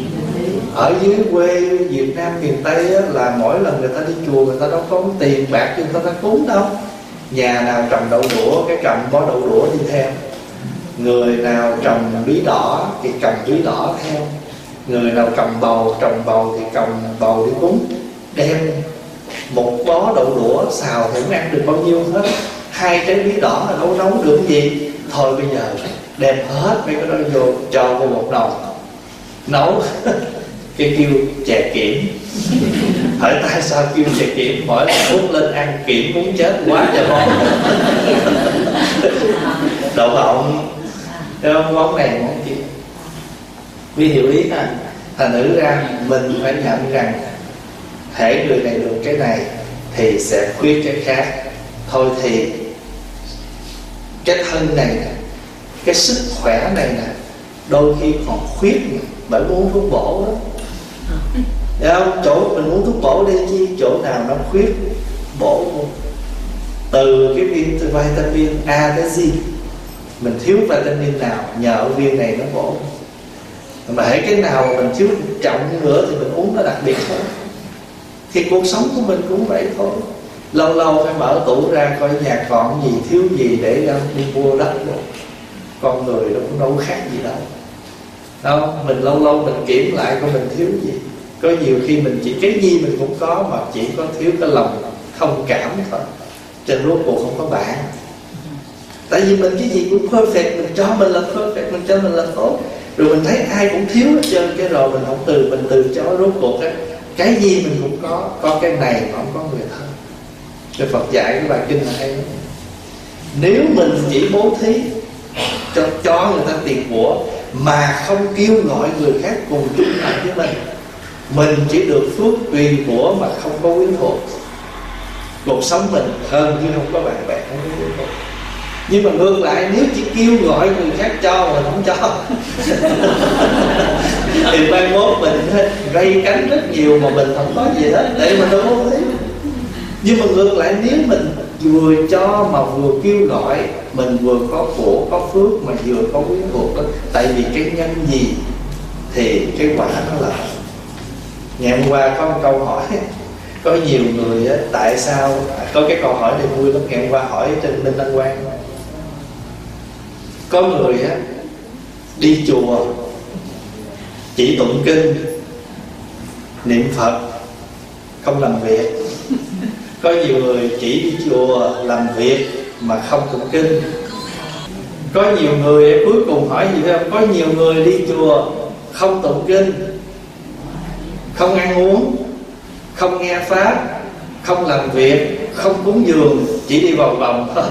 A: Ở dưới quê Việt Nam miền Tây á, là mỗi lần người ta đi chùa người ta đâu có tiền bạc cho người ta cúng đâu. Nhà nào trồng đậu đũa cái cầm bó đậu đũa đi theo, người nào trồng bí đỏ thì cầm bí đỏ theo, người nào trồng bầu trồng bầu thì cầm bầu đi cúng. Đem một bó đậu đũa xào thì không ăn được bao nhiêu hết. Hai trái bí đỏ là đâu nấu được cái gì. Thôi bây giờ đem hết mấy cái đó vô cho vô một nồi nấu. Cái kêu chè kiển. Hỏi tại sao kêu chè kiển? Mỗi lần hút lên ăn kiển muốn chết quá trời món. Đậu phộng, món này món kia. Vì hiểu ý ha. Thành thử ra mình phải nhận rằng hễ người này được cái này thì sẽ khuyết cái khác. Thôi thì cái thân này nè, cái sức khỏe này nè, đôi khi còn khuyết bởi uống thuốc bổ đó. Thấy không? Chỗ mình uống thuốc bổ đi chi, chỗ nào nó khuyết bổ vô. Từ cái viên từ vitamin A tới Z, mình thiếu vitamin nào nhờ viên này nó bổ. Mà hãy cái nào mình thiếu trọng nữa thì mình uống nó đặc biệt thôi. Thì cuộc sống của mình cũng vậy thôi. Lâu lâu phải mở tủ ra coi nhà còn gì, thiếu gì để ra đi mua đất rồi. con người nó cũng đâu khác gì đâu. Đâu, mình lâu lâu mình kiểm lại coi mình thiếu gì. Có nhiều khi mình chỉ cái gì mình cũng có, mà chỉ có thiếu cái lòng thông cảm thôi. Trên rốt cuộc không có bạn. Tại vì mình cái gì cũng perfect, mình cho mình là perfect, mình cho mình là tốt. Rồi mình thấy ai cũng thiếu hết trơn, cái rồi mình không từ, mình từ cho rốt cuộc á, cái gì mình cũng có, có cái này mà không có người thân. Rồi Phật dạy cái bài kinh là hay lắm. Nếu mình chỉ bố thí cho, cho người ta tiền của mà không kêu gọi người khác cùng chung lại với mình, mình chỉ được phước tùy của mà không có quyến thuộc. Cuộc sống mình hơn chứ không có bạn bè, không có quyến thuộc. Nhưng mà ngược lại, nếu chỉ kêu gọi người khác cho mà không cho thì mai mốt mình gây cánh rất nhiều mà mình không có gì hết, để mình đâu có thấy. Nhưng mà ngược lại, nếu mình vừa cho mà vừa kêu gọi, mình vừa có của, có phước mà vừa có quyến thuộc đó. Tại vì cái nhân gì thì cái quả nó là. Ngày hôm qua có một câu hỏi, có nhiều người á, tại sao có cái câu hỏi này vui lắm. Ngày hôm qua hỏi trên Minh Đăng Quang, có người á đi chùa chỉ tụng kinh niệm Phật không làm việc. Có nhiều người chỉ đi chùa làm việc mà không tụng kinh. Có nhiều người cuối cùng hỏi gì không? Có nhiều người đi chùa không tụng kinh, không ăn uống, không nghe pháp, không làm việc, không cúng dường, chỉ đi vòng vòng thôi.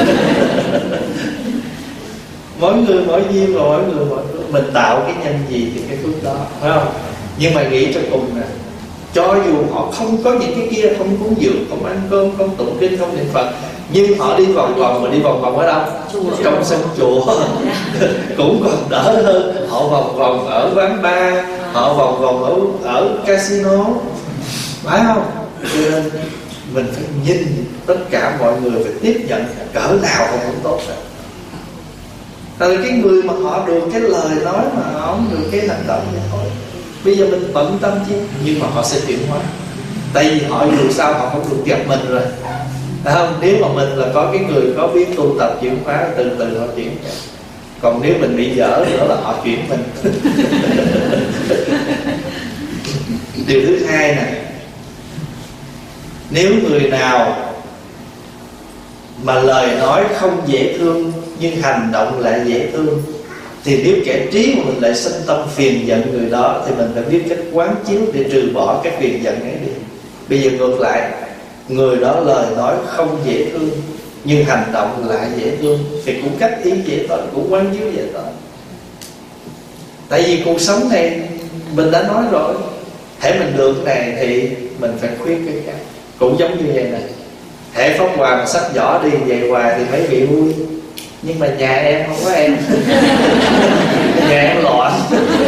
A: Mỗi người mỗi duyên, mỗi người mỗi phước. Mình tạo cái nhân gì thì cái phước đó, phải không? Nhưng mà nghĩ cho cùng nè, cho dù họ không có những cái kia, không cúng dường, không ăn cơm, không tụng kinh, không niệm Phật, nhưng họ đi vòng vòng, mà đi vòng vòng ở đâu? Trong sân chùa cũng còn đỡ hơn. Họ vòng vòng ở quán bar, họ vòng vòng ở, ở casino, phải không? Cho nên mình phải nhìn tất cả mọi người, phải tiếp nhận cỡ nào họ cũng tốt rồi. Tại cái người mà họ được cái lời nói mà họ không được cái hành động thì thôi. Bây giờ mình bận tâm chứ, nhưng mà họ sẽ chuyển hóa. Tại vì họ dù sao họ không được gặp mình rồi, phải không? Nếu mà mình là có cái người có biết tu tập chuyển hóa, từ từ họ chuyển. Còn nếu mình bị dở nữa là họ chuyển mình. Điều thứ hai này, nếu người nào mà lời nói không dễ thương nhưng hành động lại dễ thương, thì nếu kẻ trí mà mình lại sinh tâm phiền giận người đó, thì mình phải biết cách quán chiếu để trừ bỏ cái phiền giận ấy đi. Bây giờ ngược lại, người đó lời nói không dễ thương nhưng hành động lại dễ thương, thì cũng cách ý dễ tội, cũng quán chiếu dễ tội. Tại vì cuộc sống này mình đã nói rồi, hễ mình được cái này thì mình phải khuyết cái khác. Cũng giống như vậy này, hễ Pháp Hòa mà sách vỏ đi về hoài thì mấy vị vui. Nhưng mà nhà em không có em. Nhà em loạn.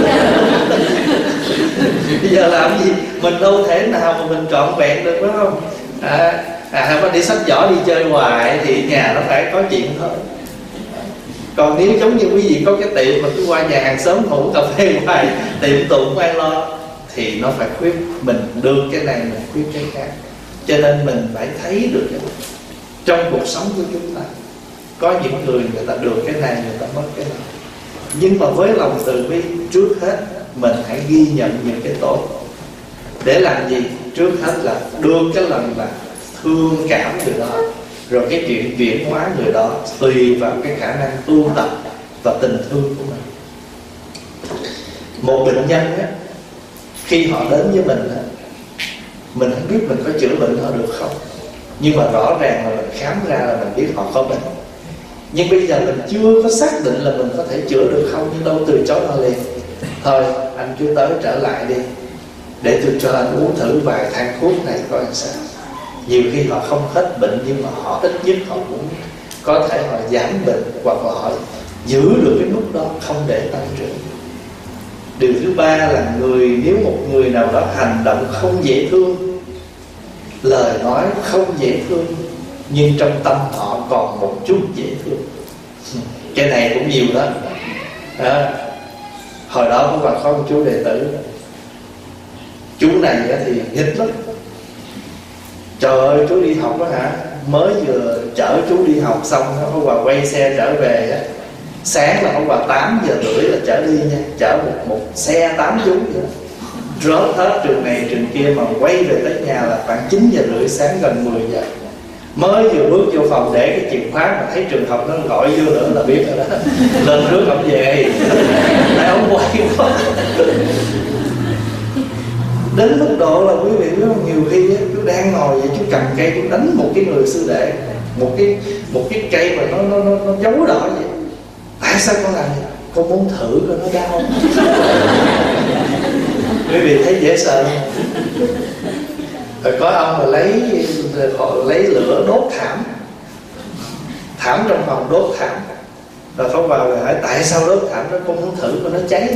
A: Bây giờ làm gì? Mình đâu thể nào mà mình trọn vẹn được, phải không? À, à mà đi sách vỏ đi chơi hoài thì nhà nó phải có chuyện thôi. Còn nếu giống như quý vị có cái tiệm mà cứ qua nhà hàng xóm ngủ cà phê hoài, tiệm tụng không ai lo, thì nó phải khuyết. Mình được cái này mình khuyết cái khác. Cho nên mình phải thấy được cái này. Trong cuộc sống của chúng ta có những người người ta được cái này, người ta mất cái này. Nhưng mà với lòng từ bi, trước hết mình hãy ghi nhận những cái tốt. Để làm gì? Trước hết là đưa cái lần là thương cảm người đó, rồi cái chuyện chuyển hóa người đó tùy vào cái khả năng tu tập và tình thương của mình. Một bệnh nhân á, khi họ đến với mình á, mình không biết mình có chữa bệnh họ được không, nhưng mà rõ ràng là mình khám ra là mình biết họ có bệnh. Nhưng bây giờ mình chưa có xác định là mình có thể chữa được không, nhưng đâu từ chối họ liền. Thôi anh cứ tới trở lại đi, để tôi cho anh uống thử vài thang thuốc này coi làm sao. Nhiều khi họ không hết bệnh, nhưng mà họ ít nhất họ cũng có thể họ giảm bệnh, hoặc là họ giữ được cái mức đó, không để tăng trưởng. Điều thứ ba là người nếu một người nào đó hành động không dễ thương, lời nói không dễ thương, nhưng trong tâm họ còn một chút dễ thương. Cái này cũng nhiều đó. À, hồi đó có bà có một chú đệ tử, chú này thì nghịch lắm. Trời ơi, chú đi học đó hả, mới vừa chở chú đi học xong, nó có bà quay xe trở về á, Sáng là không vào tám giờ rưỡi là chở đi nha, chở một, một xe tám chú vậy. Rớt hết trường này trường kia mà quay về tới nhà là khoảng chín giờ rưỡi sáng, gần mười giờ. Mới vừa bước vô phòng để cái chìa khóa mà thấy trường học nó gọi vô nữa là biết rồi đó. Lên trước ông về, tại ông quay quá. Đến mức độ là quý vị biết không, nhiều khi chú đang ngồi vậy, chú cầm cây chú đánh một cái người sư đệ, một cái một cái cây mà nó nó nó, nó dấu đỏ vậy. Tại sao con làm vậy? Con muốn thử coi nó đau. Quý vị thấy dễ sợ không? Rồi có ông mà lấy lấy lửa đốt thảm, thảm trong phòng đốt thảm. Rồi Pháp Hòa hỏi tại sao đốt thảm đó? Con muốn thử coi nó cháy.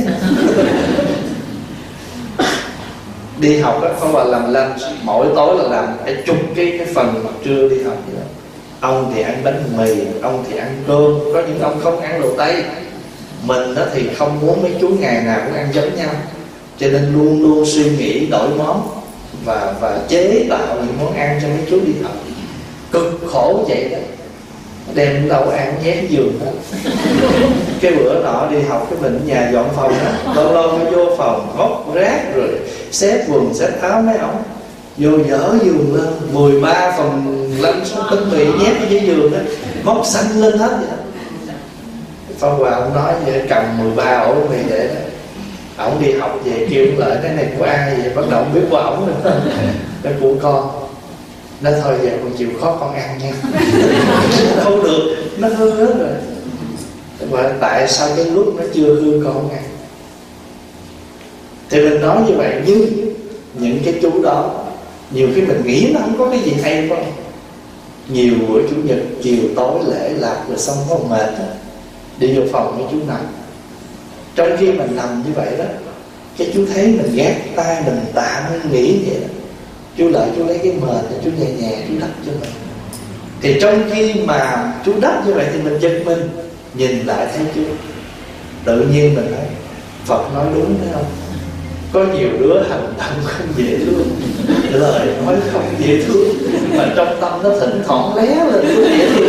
A: Đi học á, Pháp Hòa làm lunch, mỗi tối là làm cái chục cái cái phần mà trưa đi học vậy đó. Ông thì ăn bánh mì, ông thì ăn cơm, có những ông không ăn đồ Tây. Mình đó thì không muốn mấy chú ngày nào cũng ăn giống nhau, cho nên luôn luôn suy nghĩ đổi món và và chế tạo những món ăn cho mấy chú đi học. Cực khổ vậy đó, đem đâu ăn nhét giường đó. Cái bữa nọ đi học cái mình ở nhà dọn phòng đó, lâu lâu mới vô phòng móc rác rồi xếp quần xếp áo mấy ống, vô dở giường lên mười ba phần lăn xuống bánh mì nhét ở dưới giường đó, móc xanh lên hết vậy. Pháp Hòa ông nói vậy, cầm mười ba ổ mì để đó. Ổng đi học về kêu lại cái này của ai vậy, bắt đầu không biết của ổng nữa. Cái của con. Nó thôi vậy con chịu khó con ăn nha. Không được, nó hư hết rồi. Và tại sao cái lúc nó chưa hư con không ăn? Thì mình nói như vậy, nhưng những cái chú đó nhiều khi mình nghĩ nó không có cái gì hay, phải không? Nhiều bữa chủ nhật chiều tối lễ lạc rồi xong có mệt đó, đi vô phòng với chú nằm. Trong khi mình nằm như vậy đó, cái chú thấy mình gác tay mình tạm nghỉ vậy đó, chú lại chú lấy cái mền chú nhẹ nhẹ chú đắp cho mình. Thì trong khi mà chú đắp như vậy thì mình giật mình, nhìn lại thấy chú, tự nhiên mình thấy Phật nói đúng thấy không? Có nhiều đứa hành động không dễ thương, lời nói không dễ thương, mà trong tâm nó thỉnh thoảng lé lên cũng dễ thương.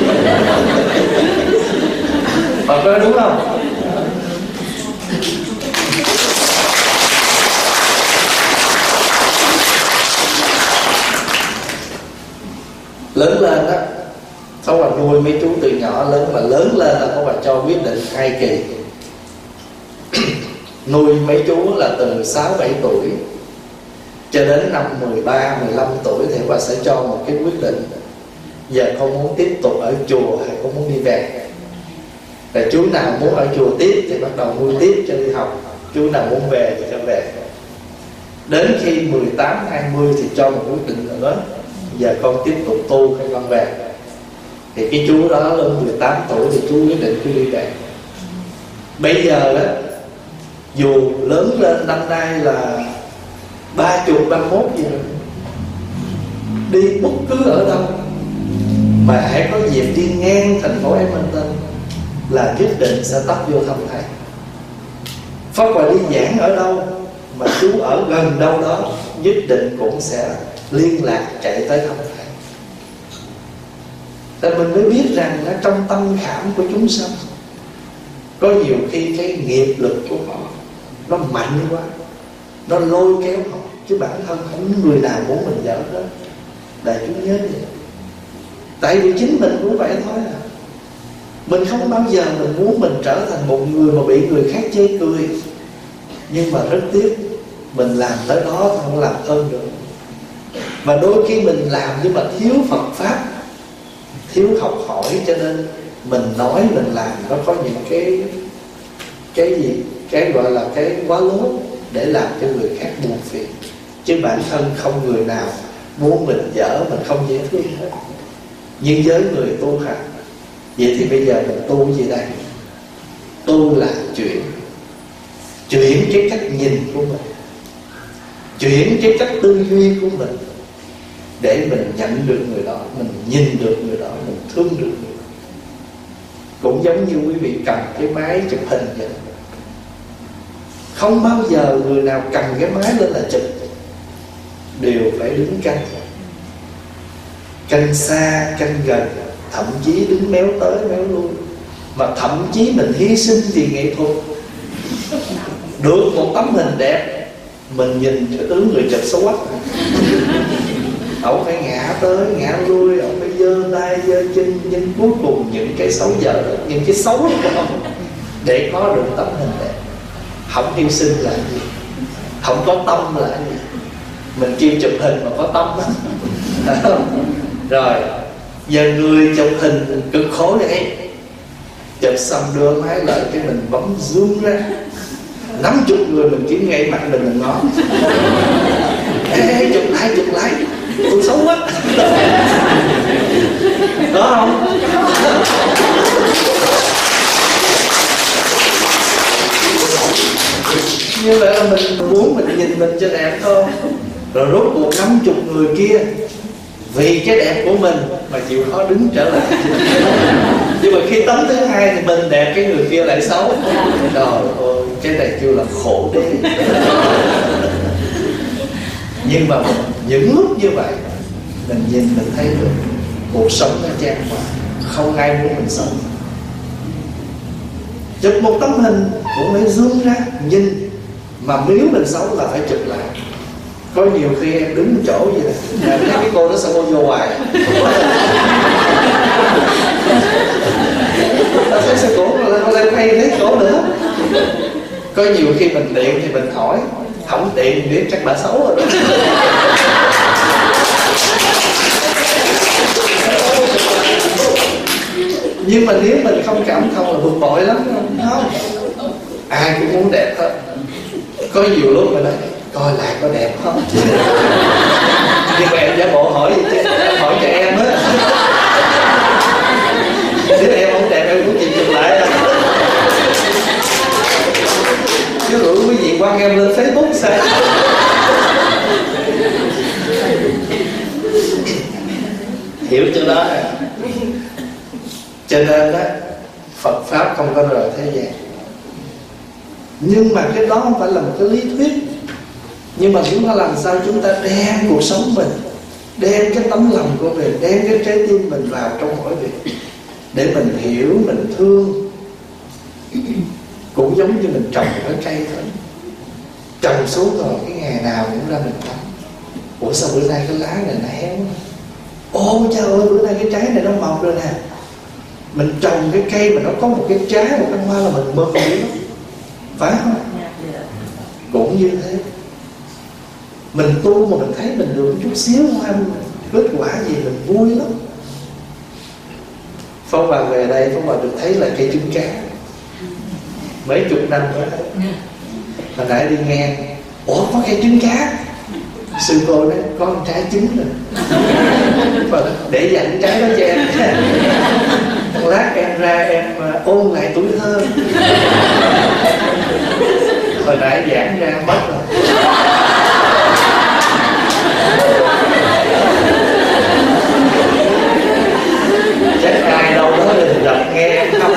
A: Phật nói đúng không? Lớn lên đó, Pháp Hòa nuôi mấy chú từ nhỏ lớn, mà lớn lên là Pháp Hòa cho quyết định hai kỳ. Nuôi mấy chú là từ sáu bảy tuổi cho đến năm mười ba mười lăm tuổi thì Pháp Hòa sẽ cho một cái quyết định. Giờ con muốn tiếp tục ở chùa hay con muốn đi về? Và chú nào muốn ở chùa tiếp thì bắt đầu nuôi tiếp cho đi học, chú nào muốn về thì cho về. Đến khi mười tám hai mươi thì cho một quyết định nữa, giờ con tiếp tục tu hay con về? Thì cái chú đó lên mười tám tuổi thì chú quyết định chú đi về. Bây giờ á, dù lớn lên năm nay là ba chục ba mốt gì rồi, đi bất cứ ở đâu mà hãy có dịp đi ngang thành phố Edmonton là nhất định sẽ tấp vô thăm thầy. Pháp Hòa đi giảng ở đâu mà chú ở gần đâu đó, nhất định cũng sẽ liên lạc chạy tới thăm thầy. Thì mình mới biết rằng ở trong tâm khảm của chúng sanh có nhiều khi cái nghiệp lực của họ nó mạnh quá, nó lôi kéo họ, chứ bản thân không người nào muốn mình dở hết. Đại chúng nhớ vậy. Tại vì chính mình cũng vậy thôi à. Mình không bao giờ mình muốn mình trở thành một người mà bị người khác chê cười, nhưng mà rất tiếc mình làm tới đó không làm hơn được. Mà đôi khi mình làm nhưng mà thiếu Phật Pháp, thiếu học hỏi, cho nên mình nói mình làm nó có những cái cái gì cái gọi là cái quá lớn để làm cho người khác buồn phiền, chứ bản thân không người nào muốn mình dở, mình không dễ thương hết. Nhưng với người tu hành, vậy thì bây giờ mình tu gì đây? Tu là chuyển chuyển cái cách nhìn của mình, chuyển cái cách tư duy của mình, để mình nhận được người đó, mình nhìn được người đó, mình thương được người đó. Cũng giống như quý vị cầm cái máy chụp hình vậy, không bao giờ người nào cầm cái máy lên là chụp, đều phải đứng canh, canh xa, canh gần, thậm chí đứng méo tới méo lui, mà thậm chí mình hy sinh vì nghệ thuật. Được một tấm hình đẹp, mình nhìn cái tướng người chụp xấu quắc. Ông phải ngã tới, ngã lui, ông phải giơ tay, giơ chân. Nhưng cuối cùng những cái xấu dở, những cái xấu của ông để có được tấm hình đẹp. Không hy sinh là gì? Không có tâm là gì? Mình kêu chụp hình mà có tâm đó. Rồi giờ người chụp hình cực khổ vậy. Chụp xong đưa máy lại cái mình bấm zoom ra, năm chục người mình kiếm ngay mặt mình mình ngó. Ê, ê, chụp lại, chụp lại, tôi xấu quá. Đó không? Như vậy là mình muốn mình nhìn mình cho đẹp thôi. Rồi rốt cuộc năm chục người kia vì cái đẹp của mình mà chịu khó đứng trở lại. Nhưng mà khi tấm thứ hai thì mình đẹp, cái người kia lại xấu. Trời ơi, cái này kêu là khổ đế. Nhưng mà mình, những lúc như vậy mình nhìn mình thấy được cuộc sống nó chán quá, không ai muốn mình sống. Chụp một tấm hình cũng phải zoom ra nhìn, mà nếu mình xấu là phải chụp lại. Có nhiều khi em đứng chỗ vậy nè, em thấy cái cô đó sao cô vô hoài. Ta thấy sao cổ mà lên hay thấy cổ nữa. Có nhiều khi mình tiện thì mình hỏi, không tiện thì biết chắc bà xấu rồi đó. Nhưng mà nếu mình không cảm thông là bực bội lắm. Không, ai cũng muốn đẹp hết. Có nhiều lúc mình nói coi lại có đẹp không. Nhưng mà em giả bộ hỏi gì chứ, hỏi cho em á. Nếu em không đẹp em cũng chịu chụp lại à. Chứ rủ quý vị quăng em lên Facebook sao. Hiểu chưa đó. Cho nên đó, Phật Pháp không có rời thế gian. Nhưng mà cái đó không phải là một cái lý thuyết. Nhưng mà chúng ta làm sao chúng ta đem cuộc sống mình, đem cái tấm lòng của mình, đem cái trái tim mình vào trong mỗi việc, để mình hiểu, mình thương. Cũng giống như mình trồng cái cây thôi. Trồng xuống rồi cái ngày nào cũng ra mình trồng. Ủa sao bữa nay cái lá này nó héo? Ô trời ơi, bữa nay cái trái này nó mọc rồi nè. Mình trồng cái cây mà nó có một cái trái, một cái hoa là mình mừng lắm. Phải không? Cũng như thế. Mình tu mà mình thấy mình được chút xíu hoa, kết quả gì mình vui lắm. Phong Hòa về đây, Phong Hòa được thấy là cây trứng cá mấy chục năm rồi. Hồi nãy đi nghe, ủa có cây trứng cá. Sư cô nói có một trái trứng rồi, để dành trái đó cho em. Lát em ra em ôn lại tuổi thơ. Hồi nãy giảng ra mất rồi. Chắc ai đâu đó đình gặp nghe em không.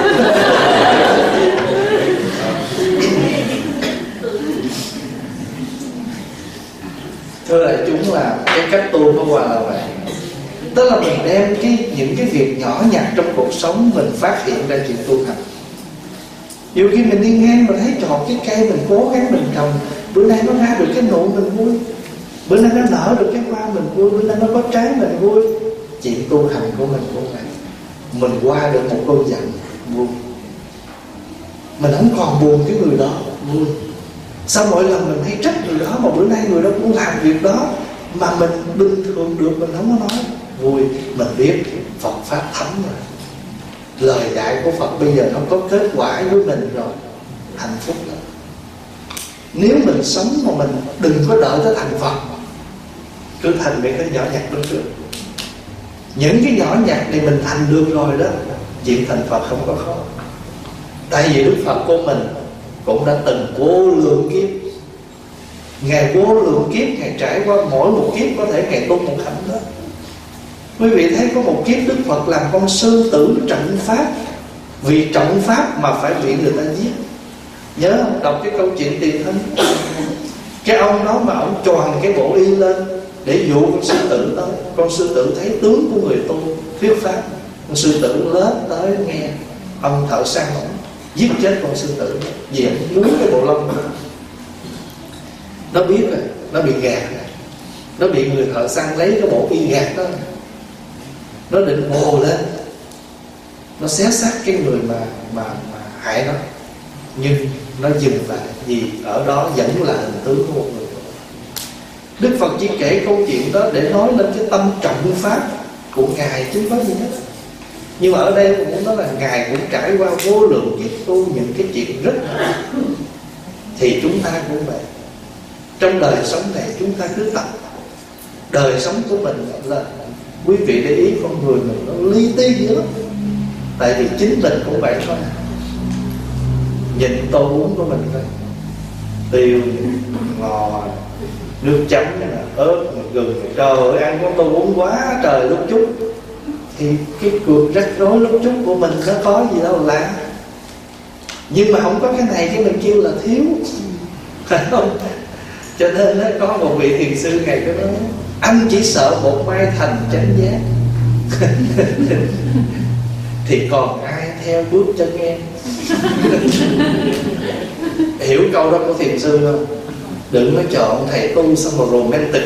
A: Thưa đại chúng, là cái cách tu của Hòa là vậy. Tức là mình đem cái, những cái việc nhỏ nhặt trong cuộc sống mình phát hiện ra chuyện tu hành. Nhiều khi mình đi ngang mình thấy trọt cái cây mình cố gắng mình trồng, bữa nay nó ra được cái nụ mình vui, bữa nay nó nở được cái hoa mình vui, bữa nay nó có trái mình vui. Chuyện tu hành của mình cũng vậy. Mình qua được một cơn giận vui, mình không còn buồn cái người đó vui. Sau mỗi lần mình thấy trách người đó mà bữa nay người đó cũng làm việc đó mà mình bình thường được, mình không có nói vui. Mình biết Phật Pháp thấm rồi, lời dạy của Phật bây giờ nó có kết quả với mình rồi, hạnh phúc lắm. Nếu mình sống mà mình đừng có đợi tới thành Phật, cứ thành những cái nhỏ nhặt đó trước. Những cái nhỏ nhặt này mình thành được rồi đó, chuyện thành Phật không có khó. Tại vì Đức Phật của mình cũng đã từng vô lượng kiếp, Ngài vô lượng kiếp, Ngài trải qua mỗi một kiếp có thể Ngài tu một hạnh đó. Quý vị thấy có một kiếp Đức Phật làm con sư tử trọng Pháp, vì trọng Pháp mà phải bị người ta giết. Nhớ không? Đọc cái câu chuyện Tiền Thân. Cái ông đó mà ông choàng cái bộ y lên để dụ con sư tử tới. Con sư tử thấy tướng của người tu thuyết Pháp, con sư tử lớn tới nghe, ông thợ săn ông giết chết con sư tử vì ông muốn cái bộ lông đó. Nó biết rồi, nó bị gạt rồi, nó bị người thợ săn lấy cái bộ y gạt đó, nó định bồ lên, nó xé xác cái người mà mà, mà hại nó, nhưng nó dừng lại vì ở đó vẫn là hình tướng của một người. Đức Phật chỉ kể câu chuyện đó để nói lên cái tâm trọng pháp của Ngài chứ không có gì hết. Nhưng mà ở đây tôi muốn nói là Ngài cũng trải qua vô lượng kiếp tu những cái chuyện rất là thì chúng ta cũng vậy. Trong đời sống này chúng ta cứ tập. Đời sống của mình là quý vị để ý con người mình nó li ti dữ lắm. Tại vì chính mình cũng vậy thôi. Nhìn tô uống của mình thôi, tiêu, ngò, nước chấm, ớt, gừng, trời ơi ăn có tô uống quá trời lúc chút. Thì cái cuộc rắc rối lúc chút của mình nó có gì đâu lạ. Nhưng mà không có cái này cái mình kêu là thiếu, phải không? Cho nên nó có một vị thiền sư ngày có nói anh chỉ sợ một mai thành chánh giác thì còn ai theo bước chân em. Hiểu câu đó của thiền sư không? Đừng có chọn thầy tu xong rồi romantic.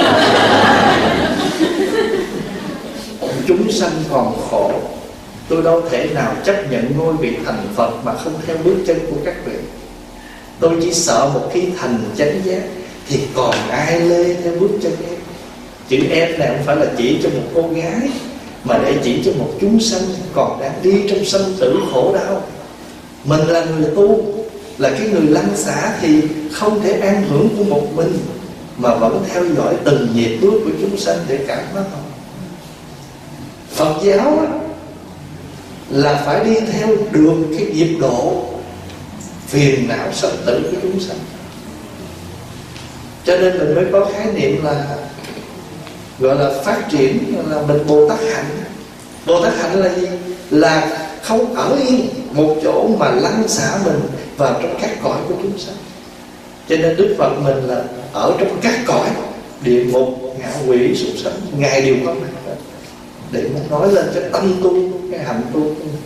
A: Chúng sanh còn khổ, tôi đâu thể nào chấp nhận ngôi vị thành Phật mà không theo bước chân của các vị. Tôi chỉ sợ một khi thành chánh giác thì còn ai lê theo bước chân em. Chữ em này không phải là chỉ cho một cô gái, mà để chỉ cho một chúng sanh còn đang đi trong sanh tử khổ đau. Mình là người tu, là cái người lăn xả thì không thể an hưởng của một mình, mà vẫn theo dõi từng nhịp bước của chúng sanh để cảm hóa họ. Phật giáo là phải đi theo được cái nhịp độ phiền não sanh tử của chúng sanh. Cho nên mình mới có khái niệm là gọi là phát triển, là mình Bồ Tát hạnh. Bồ Tát hạnh là gì? Là không ở yên một chỗ mà lăn xả mình vào trong các cõi của chúng sanh. Cho nên Đức Phật mình là ở trong các cõi địa ngục, ngạ quỷ, súc sanh, Ngài đều có mặt hết, để mà nói lên cái tâm tu, cái hạnh tu.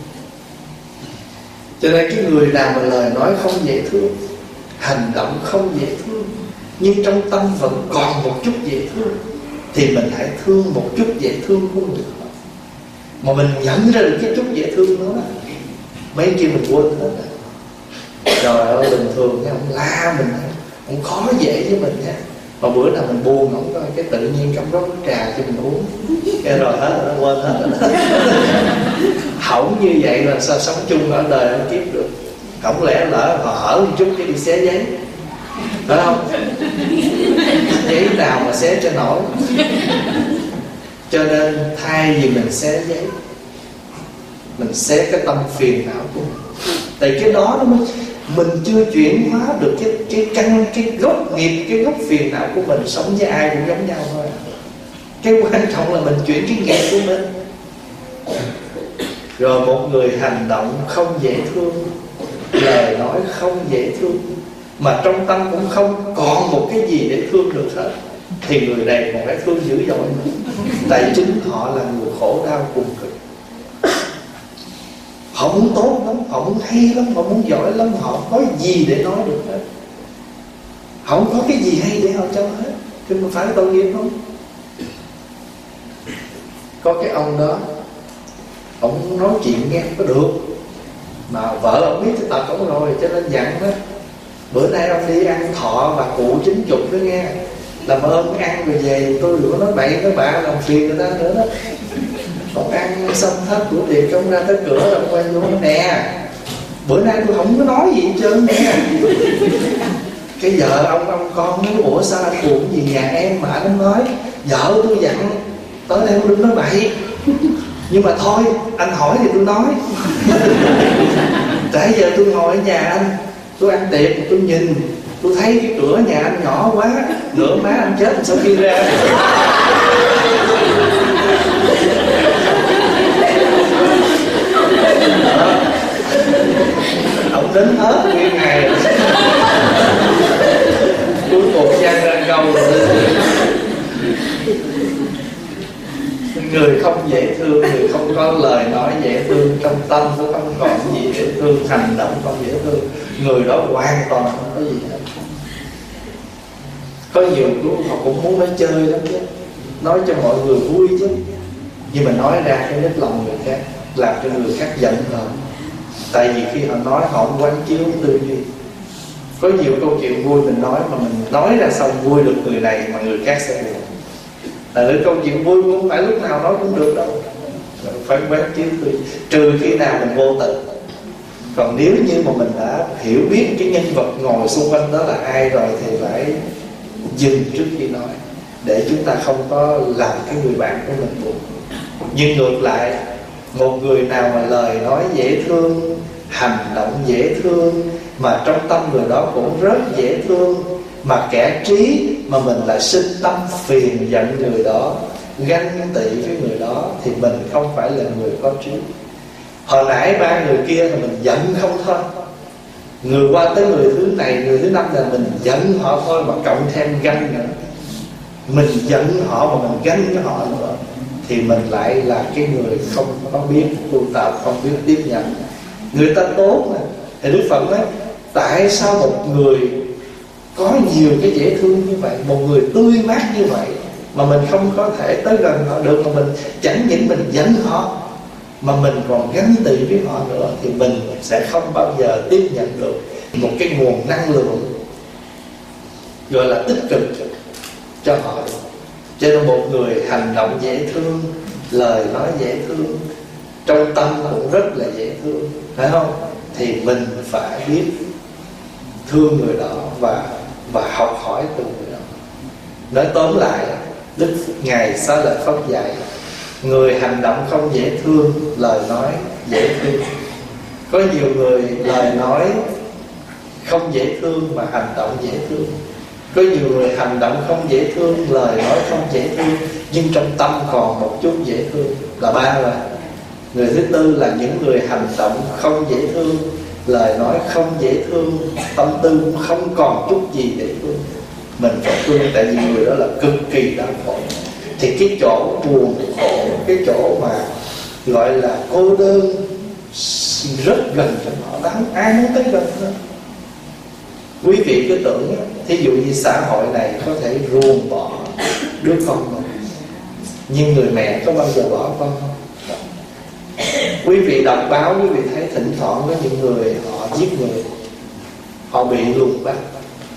A: Cho nên cái người nào mà lời nói không dễ thương, hành động không dễ thương, nhưng trong tâm vẫn còn một chút dễ thương, thì mình hãy thương một chút dễ thương của người. Mà mình nhận ra được cái chút dễ thương đó, mấy kia mình quên hết rồi. Trời ơi, bình thường nha, ông la mình, ông khó dễ với mình nha. Mà bữa nào mình buồn ông coi cái tự nhiên trong đó có trà cho mình uống, cái rồi hết rồi, nó quên hết rồi. Hỏng như vậy là sao sống chung ở đời ở kiếp được. Không lẽ lỡ họ hở một chút cái đi xé giấy, phải không? Giấy nào mà xé cho nổi. Cho nên thay vì mình xé giấy, mình xé cái tâm phiền não của mình. Tại cái đó nó mới, mình chưa chuyển hóa được cái cái căn, cái gốc nghiệp, cái gốc phiền não của mình. Sống với ai cũng giống nhau thôi. Cái quan trọng là mình chuyển cái nghiệp của mình. Rồi một người hành động không dễ thương, lời nói không dễ thương, mà trong tâm cũng không còn một cái gì để thương được hết, thì người này còn phải thương dữ dội nữa. Tại chính họ là người khổ đau cùng cực. Họ muốn tốt lắm, họ muốn hay lắm, họ muốn giỏi lắm, họ không có gì để nói được hết. Họ không có cái gì hay để họ cho hết. Thì mà phải tội nghiệp không? Có cái ông đó, ông nói chuyện nghe không có được, mà vợ ông biết cái tật ông rồi, cho nên dặn đó: bữa nay ông đi ăn thọ và cụ chín chục đó nghe, làm ơn ăn rồi về tôi đừng có nói bậy nói bạ làm phiền người ta nữa đó. Ông ăn xong hết bữa tiệc, ông ra tới cửa ông quay vô nói: nè, bữa nay tôi không có nói gì hết trơn nè. Cái vợ ông ông con nói: ủa sao anh buồn gì nhà em mà anh nói vợ tôi dặn tới đây đừng nói bậy. Nhưng mà thôi anh hỏi thì tôi nói. Tại giờ tôi ngồi ở nhà anh, tôi ăn tiệc tôi nhìn, tôi thấy cái cửa nhà anh nhỏ quá, nửa má anh chết sau khi ra. Ông tính hết nguyên ngày, cuối cùng gian ra câu rồi. Người không dễ thương, người không có lời nói dễ thương, trong tâm cũng không còn gì dễ thương, hành động không dễ thương, người đó hoàn toàn không có gì hết. Có nhiều lúc họ cũng muốn nói chơi lắm chứ, nói cho mọi người vui chứ, nhưng mà nói ra cái nếp lòng người khác, làm cho người khác giận hờn. Tại vì khi họ nói họ không quán chiếu tư duy. Có nhiều câu chuyện vui mình nói mà mình nói ra xong vui được người này mà người khác sẽ buồn. Là cái câu chuyện vui cũng không phải lúc nào nói cũng được đâu, phải quán chiếu tư duy. Trừ khi nào mình vô tình. Còn nếu như mà mình đã hiểu biết cái nhân vật ngồi xung quanh đó là ai rồi thì phải dừng trước khi nói, để chúng ta không có làm cái người bạn của mình buồn. Nhưng ngược lại, một người nào mà lời nói dễ thương, hành động dễ thương, mà trong tâm người đó cũng rất dễ thương, mà kẻ trí mà mình lại sinh tâm phiền giận người đó, ganh tị với người đó, thì mình không phải là người có trí. Hồi nãy ba người kia là mình giận không thôi, người qua tới người thứ này, người thứ năm là mình giận họ thôi, mà cộng thêm ganh nữa. Mình giận họ mà mình ganh với họ nữa, thì mình lại là cái người không có biết tu tập, không biết tiếp nhận. Người ta tốt mà, thì Đức Phật nói tại sao một người có nhiều cái dễ thương như vậy, một người tươi mát như vậy, mà mình không có thể tới gần họ được, mà mình chẳng những mình giận họ mà mình còn ganh tị với họ nữa, thì mình sẽ không bao giờ tiếp nhận được một cái nguồn năng lượng gọi là tích cực cho họ. Cho nên một người hành động dễ thương, lời nói dễ thương, trong tâm cũng rất là dễ thương, phải không? Thì mình phải biết thương người đó và và học hỏi từ người đó. Nói tóm lại, Đức Ngài Xá Lợi Phất dạy người hành động không dễ thương, lời nói dễ thương. Có nhiều người lời nói không dễ thương mà hành động dễ thương. Có nhiều người hành động không dễ thương, lời nói không dễ thương, nhưng trong tâm còn một chút dễ thương, là ba rồi. Người thứ tư là những người hành động không dễ thương, lời nói không dễ thương, tâm tư cũng không còn chút gì để thương. Mình phải thương, tại vì người đó là cực kỳ đau khổ. Thì cái chỗ buồn khổ, cái chỗ mà gọi là cô đơn rất gần cho họ, đó không ai muốn tới gần hơn. Quý vị cứ tưởng, thí dụ như xã hội này có thể ruồng bỏ đứa con mình, nhưng người mẹ có bao giờ bỏ con không? Quý vị đọc báo, quý vị thấy thỉnh thoảng có những người họ giết người, họ bị lùng bắt,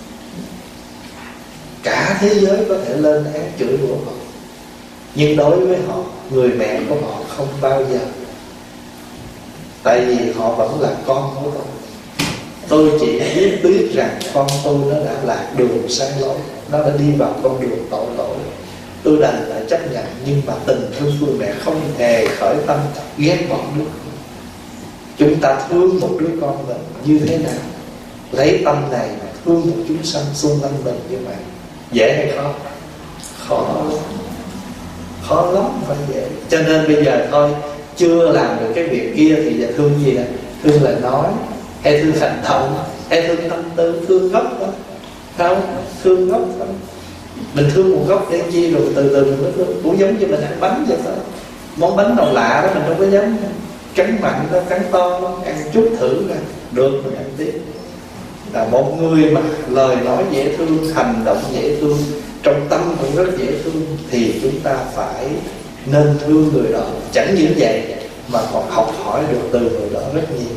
A: cả thế giới có thể lên án chửi rủa họ, nhưng đối với họ, người mẹ của họ không bao giờ. Tại vì họ vẫn là con của tôi. Tôi chỉ biết biết rằng con tôi nó đã lạc đường sai lỗi, nó đã đi vào con đường tội lỗi. Tôi đành phải chấp nhận, nhưng mà tình thương của mẹ không hề khởi tâm ghét bỏ đứa con. Chúng ta thương một đứa con mình như thế nào, lấy tâm này mà thương một chúng sanh xung quanh mình như vậy, dễ hay khó? Khó lắm, khó lắm phải dễ. Cho nên bây giờ thôi, chưa làm được cái việc kia thì giờ thương gì nè? Thương lời nói, hay thương hành động, hay thương tâm tư, thương gốc đó, không? Thương gốc thôi. Mình thương một gốc để chi, rồi từ từ mình mới thương. Cũng giống như mình ăn bánh vậy thôi. Món bánh nào lạ đó mình đâu có dám cắn mạnh đó, cắn to đó, ăn chút thử ra được mình ăn tiếp. Là một người mà lời nói dễ thương, hành động dễ thương, trong tâm cũng rất dễ thương, thì chúng ta phải nên thương người đó. Chẳng những vậy mà còn học hỏi được từ người đó rất nhiều.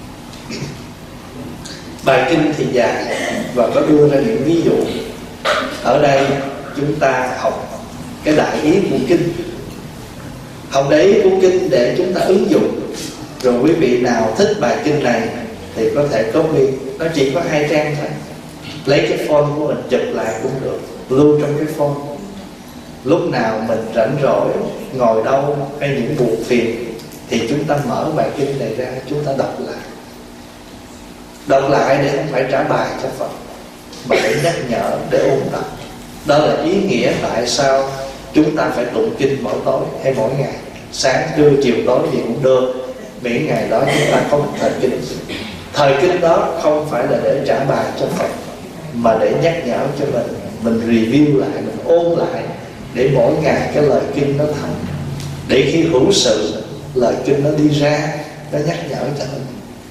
A: Bài kinh thì dài và có đưa ra những ví dụ. Ở đây chúng ta học cái đại ý của kinh, học đại ý của kinh để chúng ta ứng dụng. Rồi quý vị nào thích bài kinh này thì có thể copy, nó chỉ có hai trang thôi, lấy cái phone của mình chụp lại cũng được, lưu trong cái phone. Lúc nào mình rảnh rỗi, ngồi đâu hay những buồn phiền thì chúng ta mở bài kinh này ra, chúng ta đọc lại. Đọc lại để không phải trả bài cho Phật, mà để nhắc nhở, để ôn tập. Đó là ý nghĩa tại sao chúng ta phải tụng kinh mỗi tối hay mỗi ngày, sáng, trưa, chiều, tối gì cũng được, miễn ngày đó chúng ta có một thời kinh. Thời kinh đó không phải là để trả bài cho Phật, mà để nhắc nhở cho mình, mình review lại, mình ôn lại, để mỗi ngày cái lời kinh nó thành. để khi hữu sự lời kinh nó đi ra, nó nhắc nhở cho mình.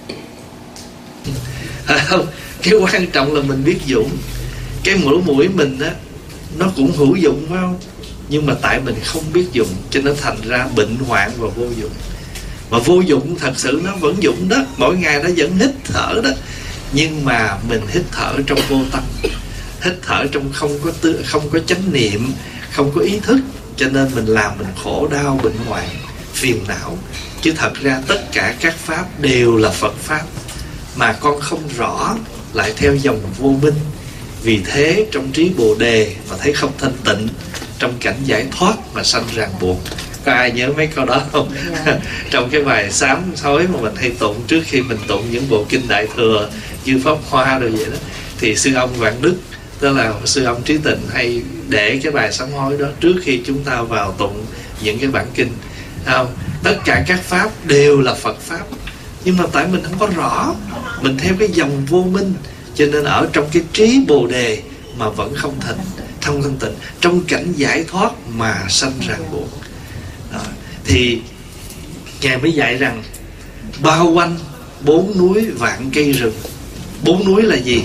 B: À, không, cái quan trọng là mình biết dụng. Cái lỗ mũi mình á, nó cũng hữu dụng phải không? Nhưng mà tại mình không biết dùng, cho nên thành ra bệnh hoạn và vô dụng. Mà vô dụng thật sự nó vẫn dụng đó, mỗi ngày nó vẫn hít thở đó, nhưng mà mình hít thở trong vô tâm, hít thở trong không có tư, không có chánh niệm, không có ý thức, cho nên mình làm mình khổ đau, bệnh hoạn, phiền não. Chứ thật ra tất cả các pháp đều là Phật pháp, mà con không rõ, lại theo dòng vô minh. Vì thế trong trí Bồ Đề mà thấy không thanh tịnh, trong cảnh giải thoát mà sanh ràng buộc. Có ai nhớ mấy câu đó không? Yeah. Trong cái bài sám hối mà mình hay tụng trước khi mình tụng những bộ kinh Đại Thừa như Pháp Hoa rồi vậy đó, thì sư ông Vạn Đức, tức là sư ông Trí Tịnh, hay để cái bài sám hối đó trước khi chúng ta vào tụng những cái bản kinh. Không? Tất cả các pháp đều là Phật pháp, nhưng mà tại mình không có rõ, mình theo cái dòng vô minh, cho nên ở trong cái trí Bồ Đề mà vẫn không thành, không thanh tịnh, trong cảnh giải thoát mà sanh ràng buộc. Đó. Thì Ngài mới dạy rằng bao quanh bốn núi vạn cây rừng. Bốn núi là gì?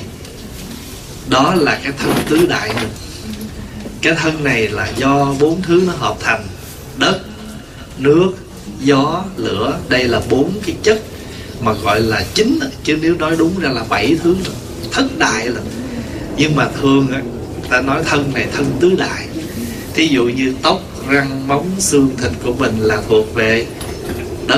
B: Đó là cái thân tứ đại mình. Cái thân này là do bốn thứ nó hợp thành: đất, nước, gió, lửa. Đây là bốn cái chất mà gọi là chính, chứ nếu nói đúng ra là bảy thứ rồi, thất đại là. Nhưng mà thường ta nói thân này thân tứ đại. Thí dụ như tóc, răng, móng, xương, thịt của mình là thuộc về đất.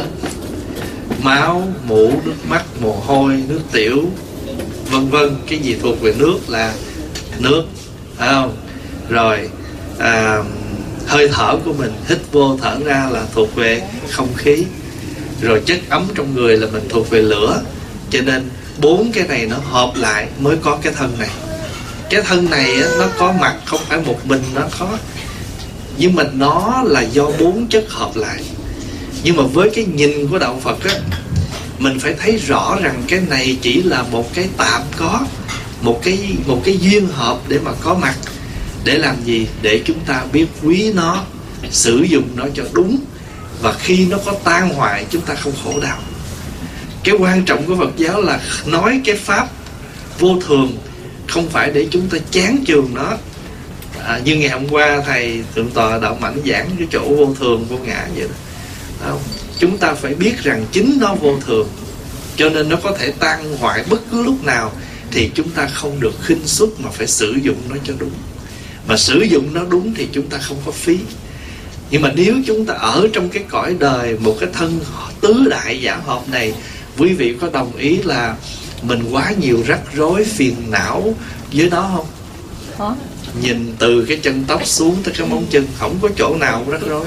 B: Máu, mũ, nước mắt, mồ hôi, nước tiểu, vân vân, cái gì thuộc về nước là nước, phải không? Rồi à, hơi thở của mình, hít vô thở ra là thuộc về không khí. Rồi chất ấm trong người là mình thuộc về lửa. Cho nên bốn cái này nó hợp lại mới có cái thân này. Cái thân này á, nó có mặt không phải một mình nó có, nhưng mà nó là do bốn chất hợp lại. Nhưng mà với cái nhìn của đạo Phật á, mình phải thấy rõ rằng cái này chỉ là một cái tạm có, một cái một cái duyên hợp để mà có mặt. Để làm gì? Để chúng ta biết quý nó, sử dụng nó cho đúng, và khi nó có tan hoại chúng ta không khổ đau. Cái quan trọng của Phật giáo là nói cái pháp vô thường, không phải để chúng ta chán chường nó. À, như ngày hôm qua thầy Thượng tọa Đạo Mạnh giảng cái chỗ vô thường vô ngã vậy đó. Không? Chúng ta phải biết rằng chính nó vô thường, cho nên nó có thể tan hoại bất cứ lúc nào, thì chúng ta không được khinh suất mà phải sử dụng nó cho đúng. Mà sử dụng nó đúng thì chúng ta không có phí. Nhưng mà nếu chúng ta ở trong cái cõi đời một cái thân tứ đại giả hợp này, quý vị có đồng ý là mình quá nhiều rắc rối phiền não với nó không? Có. Nhìn từ cái chân tóc xuống tới cái móng chân, không có chỗ nào rắc rối.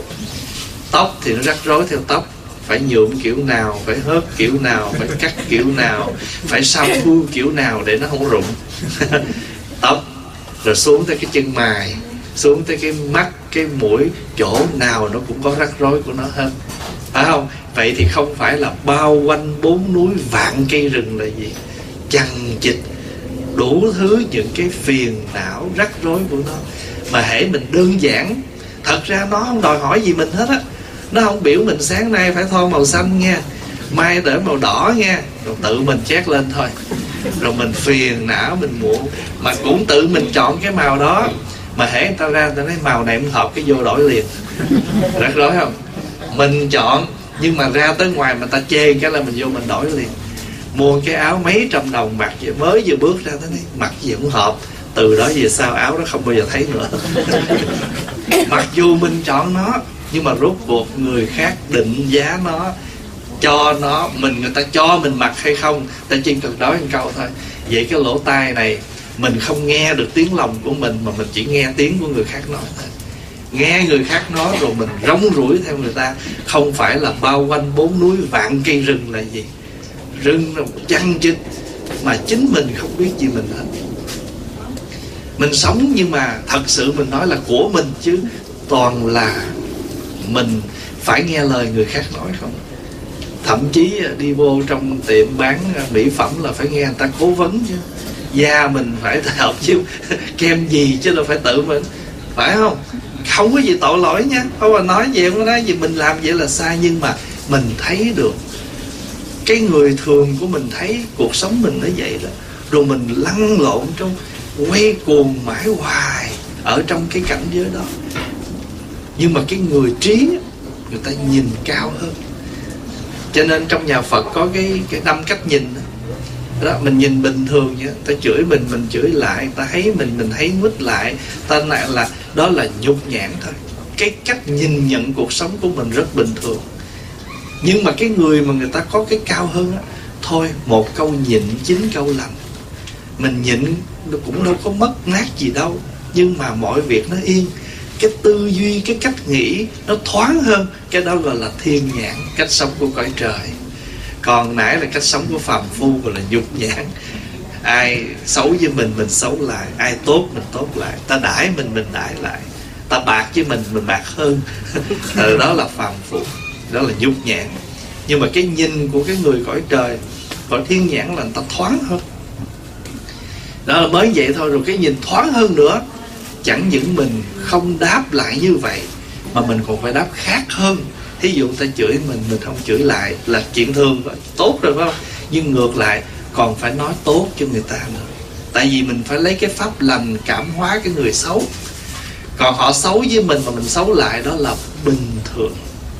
B: Tóc thì nó rắc rối theo tóc, phải nhuộm kiểu nào, phải hớt kiểu nào, phải cắt kiểu nào, phải sao thu kiểu nào để nó không rụng. Tóc. Rồi xuống tới cái chân mày, xuống tới cái mắt, cái mũi, chỗ nào nó cũng có rắc rối của nó hết, phải không? Vậy thì không phải là bao quanh bốn núi vạn cây rừng là gì? Chằng chịt đủ thứ những cái phiền não rắc rối của nó. Mà hễ mình đơn giản, thật ra nó không đòi hỏi gì mình hết á. Nó không biểu mình sáng nay phải thoa màu xanh nha, mai để màu đỏ nha, rồi tự mình chét lên thôi. Rồi mình phiền não, mình muộn, mà cũng tự mình chọn cái màu đó. Mà hễ người ta ra, người ta nói màu này không hợp, cái vô đổi liền. Rắc rối không? Mình chọn, nhưng mà ra tới ngoài mà ta chê cái là mình vô mình đổi liền. Mua cái áo mấy trăm đồng mặc vậy, mới vừa bước ra tới đây mặc gì cũng hợp, từ đó về sau áo đó không bao giờ thấy nữa. Mặc dù mình chọn nó, nhưng mà rốt cuộc người khác định giá nó, cho nó, mình người ta cho mình mặc hay không, ta chỉ cần nói một câu thôi. Vậy cái lỗ tai này mình không nghe được tiếng lòng của mình, mà mình chỉ nghe tiếng của người khác nói thôi. Nghe người khác nói rồi mình rong ruổi theo người ta. Không phải là bao quanh bốn núi vạn cây rừng là gì? Rừng là chằng chịt, mà chính mình không biết gì mình hết. Mình sống nhưng mà thật sự mình nói là của mình, chứ toàn là mình phải nghe lời người khác nói không. Thậm chí đi vô trong tiệm bán mỹ phẩm là phải nghe người ta cố vấn chứ. Da mình phải hợp chứ kem gì chứ đâu phải tự mình, phải không? không có gì tội lỗi nha, không mà nói gì, không có nói gì mình làm vậy là sai. Nhưng mà mình thấy được cái người thường của mình, thấy cuộc sống mình nó vậy đó, rồi mình lăn lộn trong quay cuồng mãi hoài ở trong cái cảnh giới đó. Nhưng mà cái người trí, người ta nhìn cao hơn. Cho nên trong nhà Phật có cái cái năm cách nhìn đó. Đó, mình nhìn bình thường vậy, ta chửi mình, mình chửi lại, ta thấy mình, mình thấy mít lại, ta lại là đó là nhục nhãn thôi. Cái cách nhìn nhận cuộc sống của mình rất bình thường. Nhưng mà cái người mà người ta có cái cao hơn á, thôi một câu nhịn chín câu lành. Mình nhịn nó cũng đâu có mất nát gì đâu, nhưng mà mọi việc nó yên. Cái tư duy, cái cách nghĩ nó thoáng hơn. Cái đó gọi là thiên nhãn, cách sống của cõi trời. Còn nãy là cách sống của phàm phu, gọi là nhục nhãn. Ai xấu với mình, mình xấu lại. Ai tốt, mình tốt lại. Ta đãi mình, mình đãi lại. Ta bạc với mình, mình bạc hơn. Đó là phàm phu, đó là nhục nhãn. Nhưng mà cái nhìn của cái người cõi trời, cõi thiên nhãn là người ta thoáng hơn. Đó là mới vậy thôi, rồi cái nhìn thoáng hơn nữa. Chẳng những mình không đáp lại như vậy, mà mình còn phải đáp khác hơn. Thí dụ ta chửi mình, mình không chửi lại là chuyện thường, tốt rồi phải không? Nhưng ngược lại còn phải nói tốt cho người ta nữa. Tại vì mình phải lấy cái pháp lành cảm hóa cái người xấu. Còn họ xấu với mình mà mình xấu lại, đó là bình thường.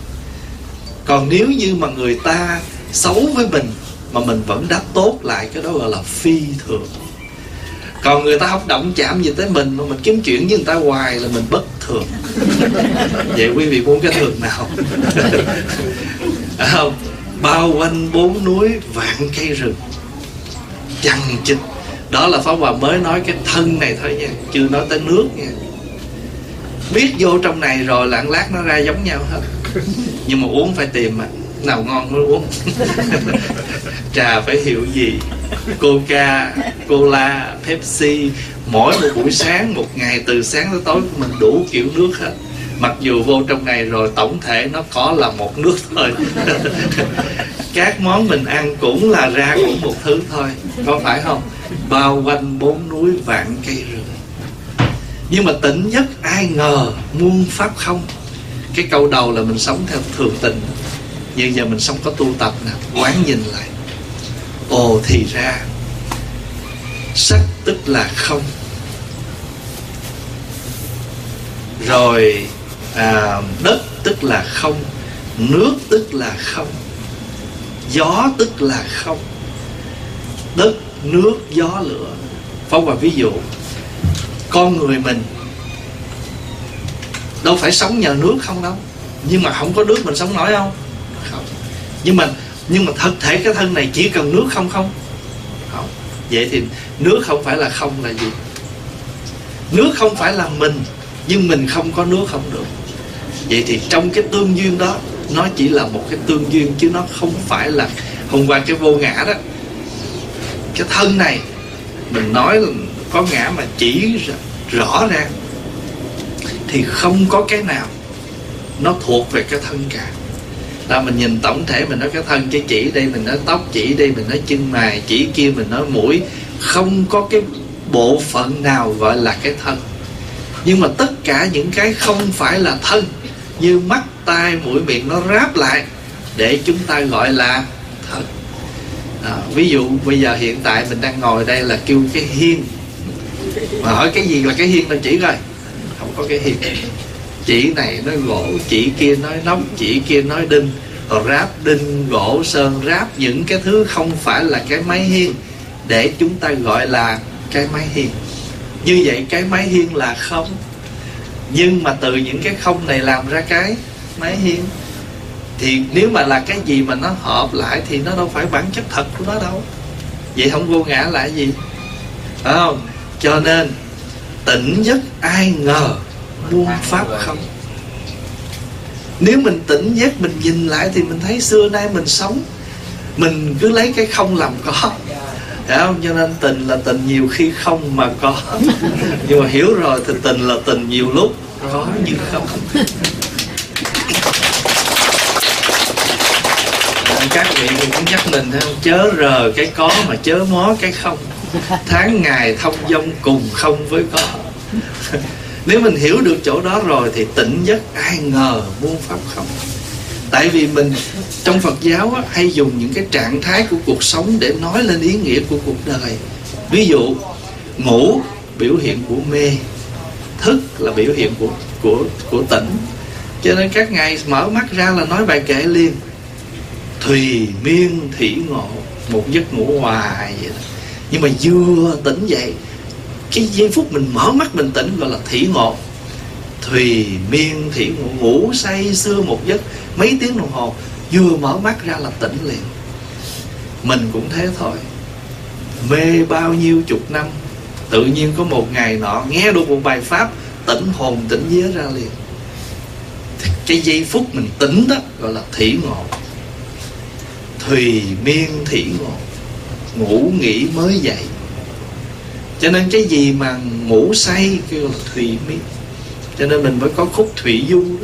B: Còn nếu như mà người ta xấu với mình mà mình vẫn đáp tốt lại, cái đó gọi là phi thường. Còn người ta không động chạm gì tới mình mà mình kiếm chuyện với người ta hoài là mình bất thường. Vậy quý vị muốn cái thường nào? Không? Bao quanh bốn núi vạn cây rừng, chằng chịt. Đó là Pháp Hòa mới nói cái thân này thôi nha, chưa nói tới nước nha. Biết vô trong này rồi lạng lát nó ra giống nhau hết. Nhưng mà uống phải tìm mà, nào ngon mới uống. Trà phải hiểu gì, Coca, Cola, Pepsi. Mỗi một buổi sáng, một ngày từ sáng tới tối mình đủ kiểu nước hết. Mặc dù vô trong này rồi tổng thể nó có là một nước thôi. Các món mình ăn cũng là ra cũng một thứ thôi, có phải không? Bao quanh bốn núi vạn cây rừng. Nhưng mà tỉnh nhất ai ngờ muôn pháp không. Cái câu đầu là mình sống theo thường tình. Nhưng giờ mình sống có tu tập nè, quán nhìn lại. Ồ thì ra sắc tức là không. Rồi à, đất tức là không. Nước tức là không. Gió tức là không. Đất, nước, gió, lửa. Phong vào ví dụ, con người mình đâu phải sống nhờ nước không đâu. Nhưng mà không có nước mình sống nổi không? Không. Nhưng mà Nhưng mà thật thể cái thân này chỉ cần nước không không? Không. Vậy thì nước không phải là không là gì? Nước không phải là mình, nhưng mình không có nước không được. Vậy thì trong cái tương duyên đó, nó chỉ là một cái tương duyên, chứ nó không phải là. Hôm qua cái vô ngã đó, cái thân này mình nói là có ngã mà chỉ rõ ràng, thì không có cái nào nó thuộc về cái thân cả. Là mình nhìn tổng thể, mình nói cái thân, cái chỉ đây, mình nói tóc chỉ đây, mình nói chân mày, chỉ kia mình nói mũi. Không có cái bộ phận nào gọi là cái thân. Nhưng mà tất cả những cái không phải là thân, như mắt, tai, mũi, miệng, nó ráp lại để chúng ta gọi là thân. À, ví dụ bây giờ hiện tại mình đang ngồi đây là kêu cái hiên. Mà hỏi cái gì là cái hiên, là chỉ coi. Không có cái hiên. Chỉ này nói gỗ, chỉ kia nói nóc, chỉ kia nói đinh. Rồi ráp đinh, gỗ, sơn, ráp những cái thứ không phải là cái máy hiên, để chúng ta gọi là cái máy hiên. Như vậy cái máy hiên là không. Nhưng mà từ những cái không này làm ra cái máy hiên. Thì nếu mà là cái gì mà nó hợp lại thì nó đâu phải bản chất thật của nó đâu. Vậy không vô ngã là cái gì? Phải không? Cho nên tỉnh giấc ai ngờ muôn pháp không. Nếu mình tỉnh giấc, mình nhìn lại thì mình thấy xưa nay mình sống, mình cứ lấy cái không làm có. Hiểu không? Cho nên tình là tình nhiều khi không mà có. Nhưng mà hiểu rồi thì tình là tình nhiều lúc có như không. Các vị cũng nhắc mình thấy không? Chớ rờ cái có mà chớ mó cái không. Tháng ngày thông dong cùng không với có. Nếu mình hiểu được chỗ đó rồi thì tỉnh giấc ai ngờ muôn pháp không. Tại vì mình trong Phật giáo á, hay dùng những cái trạng thái của cuộc sống để nói lên ý nghĩa của cuộc đời. Ví dụ ngủ biểu hiện của mê, thức là biểu hiện của của của tỉnh. Cho nên các ngài mở mắt ra là nói bài kệ liền: thùy miên thủy ngộ, một giấc ngủ hoài vậy đó. Nhưng mà vừa tỉnh dậy, cái giây phút mình mở mắt mình tỉnh gọi là thủy ngộ. Thùy miên thủy ngộ, ngủ say sưa một giấc mấy tiếng đồng hồ, vừa mở mắt ra là tỉnh liền. Mình cũng thế thôi, mê bao nhiêu chục năm, tự nhiên có một ngày nọ nghe được một bài pháp, tỉnh hồn tỉnh vía ra liền. Cái giây phút mình tỉnh đó gọi là thủy ngộ. Thùy miên thủy ngộ, ngủ nghỉ mới dậy. Cho nên cái gì mà ngủ say kêu là thùy miên. Cho nên mình mới có khúc Thủy Du đó.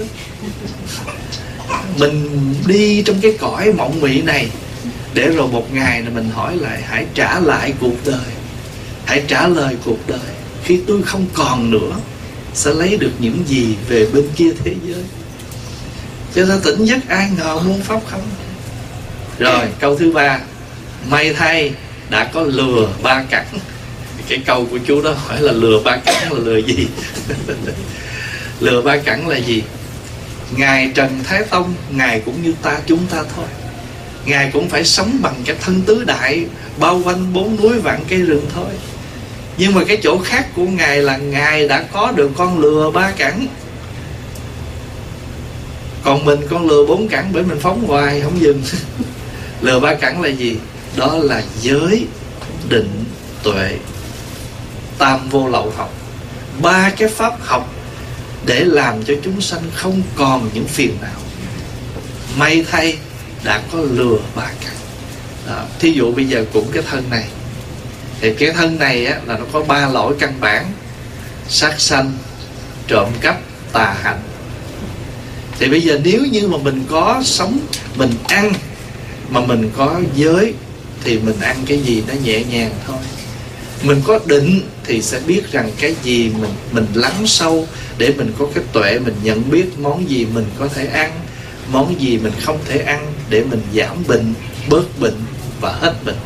B: Mình đi trong cái cõi mộng mị này, để rồi một ngày này mình hỏi lại: hãy trả lại cuộc đời, hãy trả lời cuộc đời. Khi tôi không còn nữa, sẽ lấy được những gì về bên kia thế giới? Cho nên tỉnh giấc ai ngờ muôn pháp không. Rồi câu thứ ba: may thay đã có lừa ba cẳng. Cái câu của chú đó hỏi là lừa ba cẳng là lừa gì? Lừa ba cẳng là gì? Ngài Trần Thái Tông, Ngài cũng như ta chúng ta thôi. Ngài cũng phải sống bằng cái thân tứ đại, bao quanh bốn núi vạn cây rừng thôi. Nhưng mà cái chỗ khác của Ngài là Ngài đã có được con lừa ba cẳng. Còn mình con lừa bốn cẳng, bởi mình phóng hoài không dừng. Lừa ba cẳng là gì? Đó là giới, định, tuệ, tam vô lậu học. Ba cái pháp học để làm cho chúng sanh không còn những phiền não. May thay đã có lừa ba cẳng. Đó. Thí dụ bây giờ cũng cái thân này, thì cái thân này á, là nó có ba lỗi căn bản: sát sanh, trộm cắp, tà hạnh. Thì bây giờ nếu như mà mình có sống, mình ăn mà mình có giới, thì mình ăn cái gì nó nhẹ nhàng thôi. Mình có định thì sẽ biết rằng cái gì mình mình lắng sâu, để mình có cái tuệ, mình nhận biết món gì mình có thể ăn, món gì mình không thể ăn, để mình giảm bệnh, bớt bệnh và hết bệnh.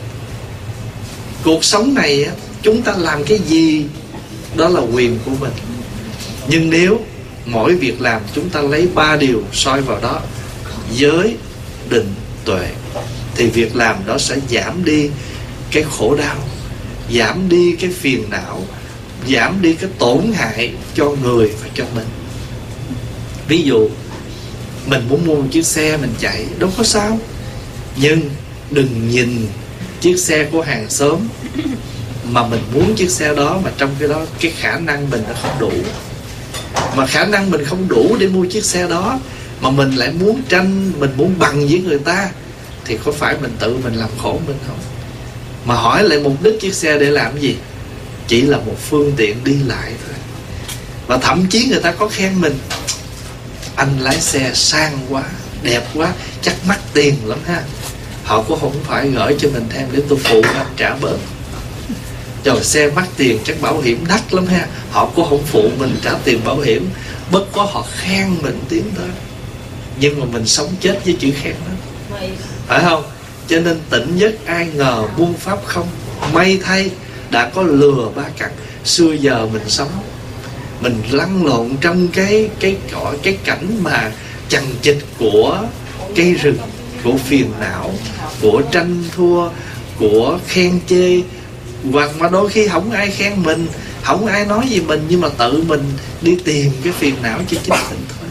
B: Cuộc sống này chúng ta làm cái gì đó là quyền của mình. Nhưng nếu mỗi việc làm chúng ta lấy ba điều soi vào đó: giới, định, tuệ, thì việc làm đó sẽ giảm đi cái khổ đau, giảm đi cái phiền não, giảm đi cái tổn hại cho người và cho mình. Ví dụ mình muốn mua một chiếc xe mình chạy, đâu có sao. Nhưng đừng nhìn chiếc xe của hàng xóm mà mình muốn chiếc xe đó, mà trong cái đó cái khả năng mình nó không đủ. Mà khả năng mình không đủ để mua chiếc xe đó, mà mình lại muốn tranh, mình muốn bằng với người ta, thì có phải mình tự mình làm khổ mình không? Mà hỏi lại mục đích chiếc xe để làm gì? Chỉ là một phương tiện đi lại thôi. Và thậm chí người ta có khen mình: anh lái xe sang quá, đẹp quá, chắc mắc tiền lắm ha. Họ cũng không phải gửi cho mình thêm để tôi phụ anh trả bớt. Trời, xe mắc tiền chắc bảo hiểm đắt lắm ha. Họ cũng không phụ mình trả tiền bảo hiểm. Bất có họ khen mình tiếng thôi. Nhưng mà mình sống chết với chữ khen đó, phải không? Cho nên tỉnh giấc ai ngờ muôn pháp không. May thay đã có lừa ba cẳng. Xưa giờ mình sống, mình lăn lộn trong cái cái cõi cái cảnh mà chằng chịt của cây rừng, của phiền não, của tranh thua, của khen chê. Hoặc mà đôi khi không ai khen mình, không ai nói gì mình, nhưng mà tự mình đi tìm cái phiền não cho chính mình thôi.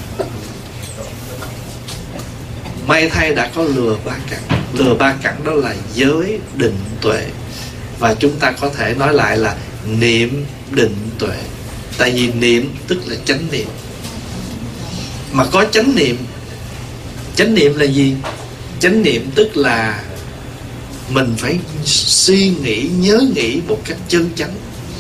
B: May thay đã có lừa ba cẳng. Lừa ba cẳng đó là giới, định, tuệ. Và chúng ta có thể nói lại là niệm, định, tuệ. Tại vì niệm tức là chánh niệm. Mà có chánh niệm. Chánh niệm là gì? Chánh niệm tức là mình phải suy nghĩ, nhớ nghĩ một cách chân chánh.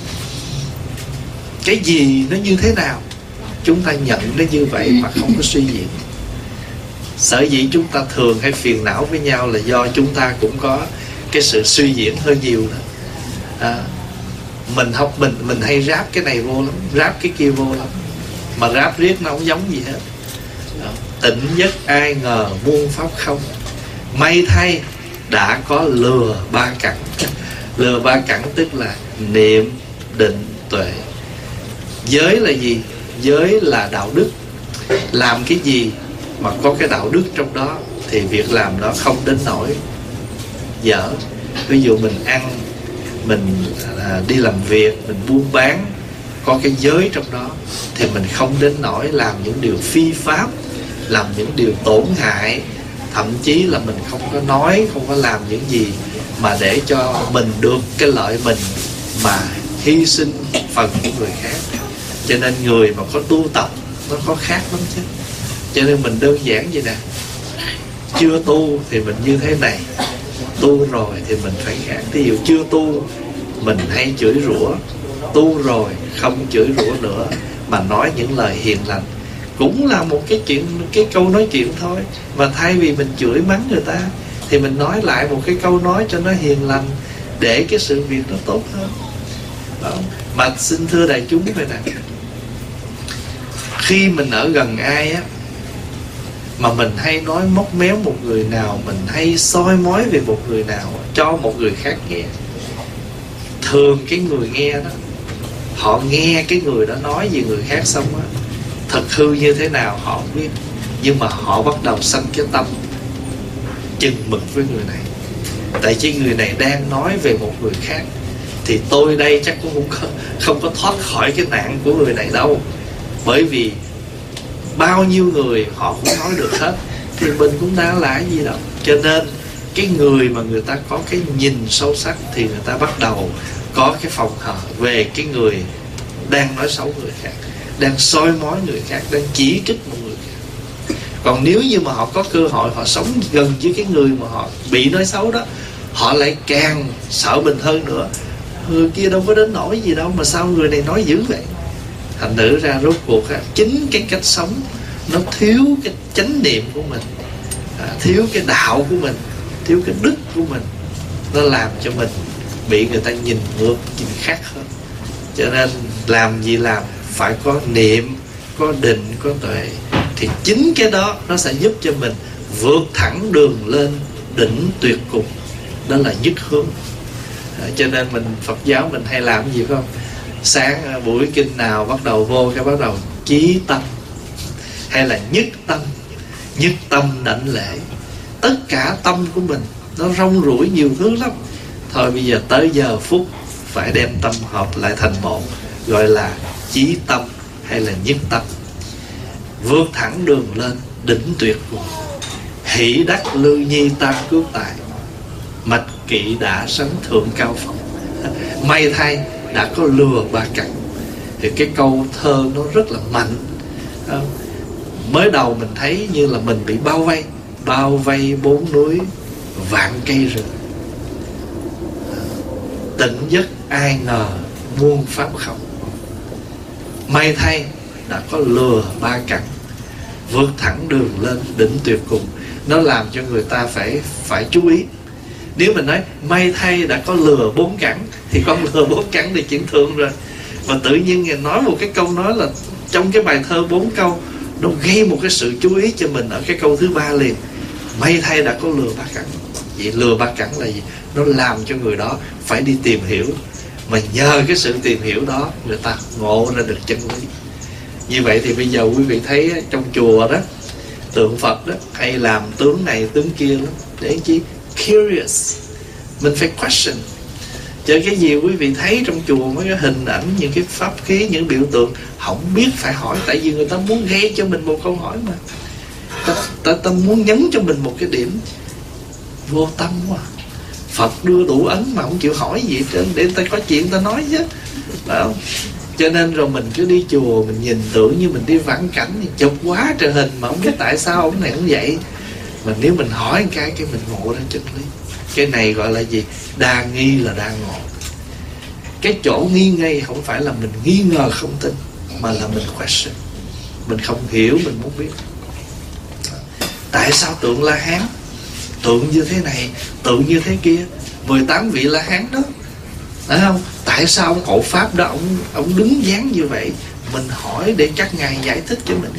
B: Cái gì nó như thế nào, chúng ta nhận nó như vậy mà không có suy diễn. Sở dĩ chúng ta thường hay phiền não với nhau là do chúng ta cũng có cái sự suy diễn hơi nhiều đó. À, Mình học mình mình hay ráp cái này vô lắm, ráp cái kia vô lắm, mà ráp riết nó không giống gì hết. Đó. Tỉnh giấc ai ngờ muôn pháp không, may thay đã có lừa ba cẳng. Lừa ba cẳng tức là niệm, định, tuệ. Giới là gì? Giới là đạo đức. Làm cái gì mà có cái đạo đức trong đó thì việc làm đó không đến nỗi dở. Ví dụ mình ăn, mình à, đi làm việc, mình buôn bán, có cái giới trong đó thì mình không đến nỗi làm những điều phi pháp, làm những điều tổn hại. Thậm chí là mình không có nói, không có làm những gì mà để cho mình được cái lợi mình mà hy sinh phần của người khác. Cho nên người mà có tu tập nó có khác lắm chứ. Cho nên mình đơn giản vậy nè, chưa tu thì mình như thế này, tu rồi thì mình phải khác. Ví dụ chưa tu mình hay chửi rủa, tu rồi không chửi rủa nữa mà nói những lời hiền lành. Cũng là một cái chuyện, cái câu nói chuyện thôi, mà thay vì mình chửi mắng người ta thì mình nói lại một cái câu nói cho nó hiền lành, để cái sự việc nó tốt hơn. Đó. Mà xin thưa đại chúng vậy nè, khi mình ở gần ai á mà mình hay nói móc méo một người nào, mình hay soi mói về một người nào cho một người khác nghe, thường cái người nghe đó, họ nghe cái người đó nói về người khác xong á, thật hư như thế nào họ không biết, nhưng mà họ bắt đầu sanh cái tâm chừng mực với người này. Tại vì người này đang nói về một người khác, thì tôi đây chắc cũng không có, không có thoát khỏi cái nạn của người này đâu. Bởi vì bao nhiêu người họ cũng nói được hết, thì mình cũng đã là cái gì đâu. Cho nên cái người mà người ta có cái nhìn sâu sắc thì người ta bắt đầu có cái phòng hờ về cái người đang nói xấu người khác, đang soi mói người khác, đang chỉ trích một người khác. Còn nếu như mà họ có cơ hội họ sống gần với cái người mà họ bị nói xấu đó, họ lại càng sợ mình hơn nữa. Người kia đâu có đến nỗi gì đâu mà sao người này nói dữ vậy. Thành thử ra rốt cuộc á, chính cái cách sống nó thiếu cái chánh niệm của mình, à, thiếu cái đạo của mình, thiếu cái đức của mình, nó làm cho mình bị người ta nhìn ngược, nhìn khác hơn. Cho nên làm gì làm phải có niệm, có định, có tuệ, thì chính cái đó nó sẽ giúp cho mình vượt thẳng đường lên đỉnh tuyệt cùng, đó là nhất hướng. À, cho nên mình Phật giáo mình hay làm gì không? Sáng buổi kinh nào bắt đầu vô cái bắt đầu chí tâm, hay là nhất tâm, nhất tâm đảnh lễ. Tất cả tâm của mình nó rong ruổi nhiều thứ lắm. Thôi bây giờ tới giờ phút phải đem tâm hợp lại thành một, gọi là chí tâm hay là nhất tâm. Vượt thẳng đường lên đỉnh tuyệt cùng, hỷ đắc lưu nhi tam cước tài, mạch kỵ đã sánh thượng cao phong. May thay đã có lừa ba cẳng. Thì cái câu thơ nó rất là mạnh. Mới đầu mình thấy như là mình bị bao vây, bao vây bốn núi vạn cây rừng, tỉnh giấc ai ngờ muôn pháp không. May thay đã có lừa ba cẳng, vượt thẳng đường lên đỉnh tuyệt cùng. Nó làm cho người ta phải phải chú ý. Nếu mình nói may thay đã có lừa bốn cẳng thì con lừa bốn cẳng thì chuyện thường rồi. Mà tự nhiên nói một cái câu nói là trong cái bài thơ bốn câu, nó gây một cái sự chú ý cho mình ở cái câu thứ ba liền. May thay đã có lừa ba cẳng. Vậy lừa ba cẳng là gì? Nó làm cho người đó phải đi tìm hiểu, mà nhờ cái sự tìm hiểu đó người ta ngộ ra được chân lý. Như vậy thì bây giờ quý vị thấy trong chùa đó, tượng Phật đó hay làm tướng này tướng kia lắm. Để chi? Curious. Mình phải question. Chứ cái gì quý vị thấy trong chùa, mấy cái hình ảnh, những cái pháp khí, những biểu tượng, không biết phải hỏi. Tại vì người ta muốn gây cho mình một câu hỏi mà. Ta, ta, ta muốn nhấn cho mình một cái điểm. Vô tâm quá. Phật đưa đủ ấn mà không chịu hỏi gì hết, để ta có chuyện ta nói chứ. Phải không? Cho nên rồi mình cứ đi chùa, mình nhìn tưởng như mình đi vãn cảnh, chụp quá trời hình mà không biết tại sao ông này cũng vậy. Mà nếu mình hỏi một cái, cái mình ngộ ra chân lý. Cái này gọi là gì? Đa nghi là đa ngộ. Cái chỗ nghi nghi không phải là mình nghi ngờ không tin, mà là mình question. Mình không hiểu, mình muốn biết. Tại sao tượng La Hán, tượng như thế này, tượng như thế kia, mười tám vị La Hán đó, phải không? Tại tại sao ông hộ pháp đó ông ông đứng dáng như vậy? Mình hỏi để các ngài giải thích cho mình.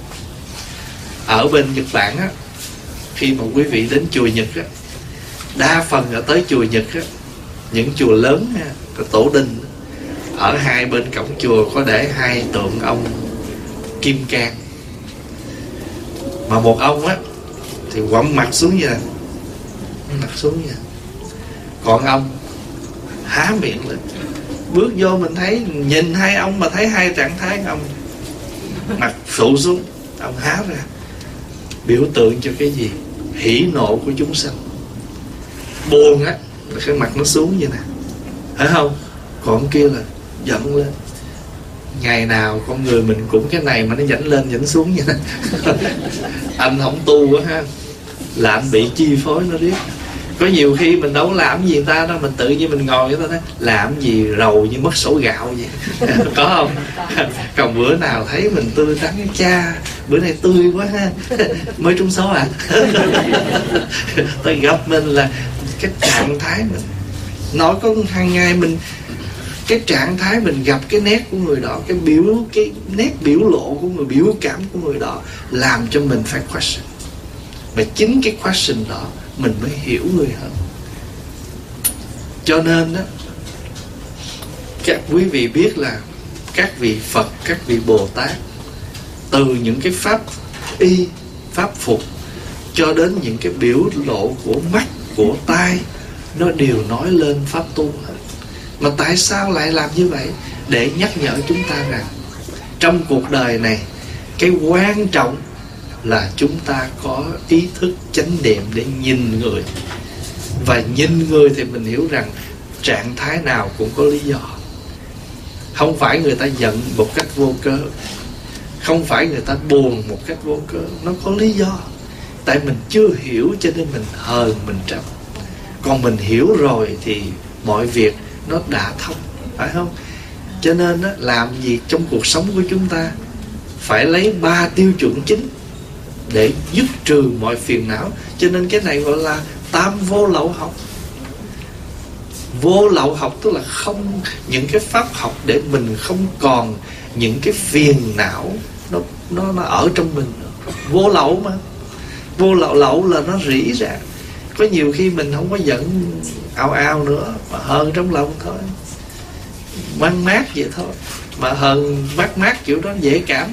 B: Ở bên Nhật Bản á, khi mà quý vị đến chùa Nhật á, đa phần ở tới chùa Nhật á, những chùa lớn á, tổ đình, ở hai bên cổng chùa có để hai tượng ông Kim Cang. Mà một ông á thì quẳng mặt xuống như này, mặt xuống như này. Còn ông há miệng lên. Bước vô mình thấy, nhìn hai ông mà thấy hai trạng thái ông mặt sụ xuống, ông há ra, biểu tượng cho cái gì? Hỉ nộ của chúng sanh. Buồn á là cái mặt nó xuống như nè, phải không? Còn kia là giận lên. Ngày nào con người mình cũng cái này mà nó dẫn lên dẫn xuống như nè. Anh không tu quá ha, là anh bị chi phối nó riết. Có nhiều khi mình đâu làm gì người ta đâu, mình tự nhiên mình ngồi với ta nói làm gì rầu như mất sổ gạo vậy. Có không? Còn bữa nào thấy mình tươi tắn, cha bữa nay tươi quá ha, mới trúng số à. Tôi gặp mình là cái trạng thái mình nói có hàng ngày mình, cái trạng thái mình gặp cái nét của người đó, cái biểu cái nét biểu lộ của người, biểu cảm của người đó làm cho mình phải question. Và chính cái question đó mình mới hiểu người hơn. Cho nên đó, các quý vị biết là các vị Phật, các vị Bồ Tát, từ những cái pháp y, pháp phục cho đến những cái biểu lộ của mắt, của tai, nó đều nói lên pháp tu hết. Mà tại sao lại làm như vậy? Để nhắc nhở chúng ta rằng trong cuộc đời này, cái quan trọng là chúng ta có ý thức chánh niệm để nhìn người. Và nhìn người thì mình hiểu rằng trạng thái nào cũng có lý do. Không phải người ta giận một cách vô cớ, không phải người ta buồn một cách vô cớ, nó có lý do. Tại mình chưa hiểu cho nên mình hờn, mình trách. Còn mình hiểu rồi thì mọi việc nó đã thông, phải không? Cho nên á, làm gì trong cuộc sống của chúng ta phải lấy ba tiêu chuẩn chính để dứt trừ mọi phiền não. Cho nên cái này gọi là tam vô lậu học. Vô lậu học tức là không, những cái pháp học để mình không còn những cái phiền não nó nó nó ở trong mình. Vô lậu mà. Vô lậu lậu là nó rỉ ra. Có nhiều khi mình không có giận ao ao nữa, mà hờn trong lòng thôi, mang mát vậy thôi. Mà hờn mát mát kiểu đó dễ cảm.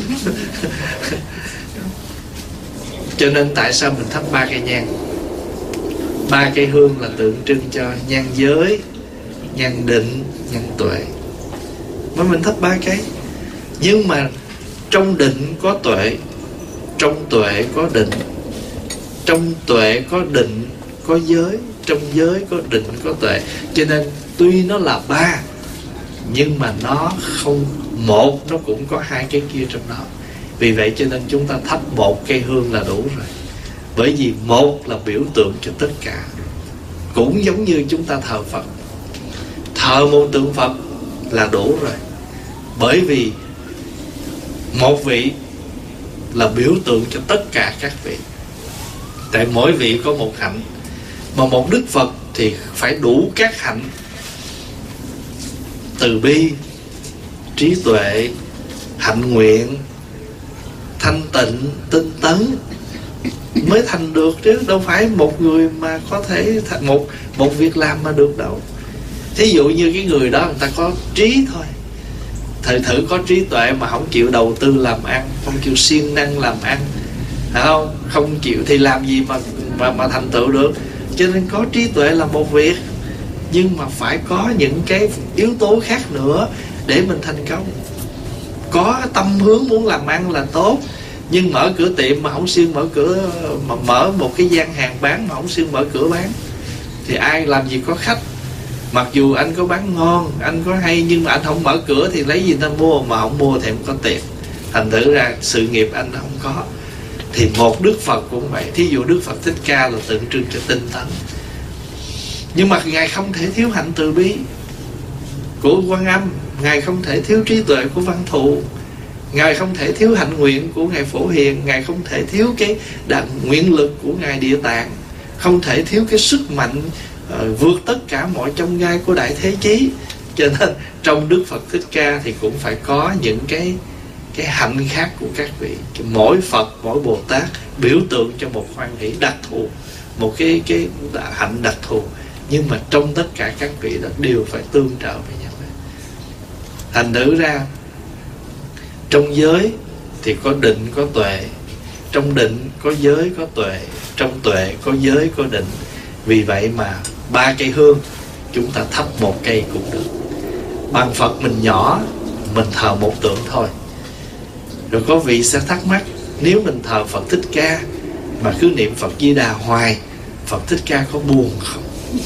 B: Cho nên tại sao mình thắp ba cây nhang? Ba cây hương là tượng trưng cho nhan giới, nhan định, nhan tuệ. Mà mình thắp ba cây. Nhưng mà trong định có tuệ, trong tuệ có định, trong tuệ có định có giới, trong giới có định có tuệ. Cho nên tuy nó là ba, nhưng mà nó không, một nó cũng có hai cái kia trong đó. Vì vậy cho nên chúng ta thắp một cây hương là đủ rồi. Bởi vì một là biểu tượng cho tất cả. Cũng giống như chúng ta thờ Phật, thờ một tượng Phật là đủ rồi. Bởi vì một vị là biểu tượng cho tất cả các vị. Tại mỗi vị có một hạnh. Mà một Đức Phật thì phải đủ các hạnh: từ bi, trí tuệ, hạnh nguyện, thanh tịnh, tinh tấn mới thành được chứ. Đâu phải một người mà có thể một, một việc làm mà được đâu. Thí dụ như cái người đó người ta có trí thôi, thử thử có trí tuệ mà không chịu đầu tư làm ăn, không chịu siêng năng làm ăn, phải không? Không chịu thì làm gì mà mà, mà thành tựu được. Cho nên có trí tuệ là một việc, nhưng mà phải có những cái yếu tố khác nữa để mình thành công. Có tâm hướng muốn làm ăn là tốt, nhưng mở cửa tiệm mà không siêng mở cửa, mà mở một cái gian hàng bán mà không siêng mở cửa bán thì ai làm gì có khách. Mặc dù anh có bán ngon, anh có hay, nhưng mà anh không mở cửa thì lấy gì người ta mua, mà không mua thì không có tiền. Thành thử ra sự nghiệp anh không có. Thì một Đức Phật cũng vậy. Thí dụ Đức Phật Thích Ca là tượng trưng cho tinh tấn, nhưng mà Ngài không thể thiếu hạnh từ bi của Quan Âm, Ngài không thể thiếu trí tuệ của Văn Thù, Ngài không thể thiếu hạnh nguyện của Ngài Phổ Hiền, Ngài không thể thiếu cái đạt nguyện lực của Ngài Địa Tạng, không thể thiếu cái sức mạnh uh, vượt tất cả mọi chông gai của Đại Thế Chí. Cho nên trong Đức Phật Thích Ca thì cũng phải có những cái cái hạnh khác của các vị. Mỗi Phật, mỗi Bồ Tát biểu tượng cho một hoan hỷ đặc thù, một cái cái hạnh đặc thù. Nhưng mà trong tất cả các vị đó đều phải tương trợ với nhau. Thành thử ra trong giới thì có định có tuệ, trong định có giới có tuệ, trong tuệ có giới có định. Vì vậy mà ba cây hương chúng ta thắp một cây cũng được. Bằng Phật mình nhỏ, mình thờ một tượng thôi. Rồi có vị sẽ thắc mắc, nếu mình thờ Phật Thích Ca mà cứ niệm Phật Di Đà hoài, Phật Thích Ca có buồn không?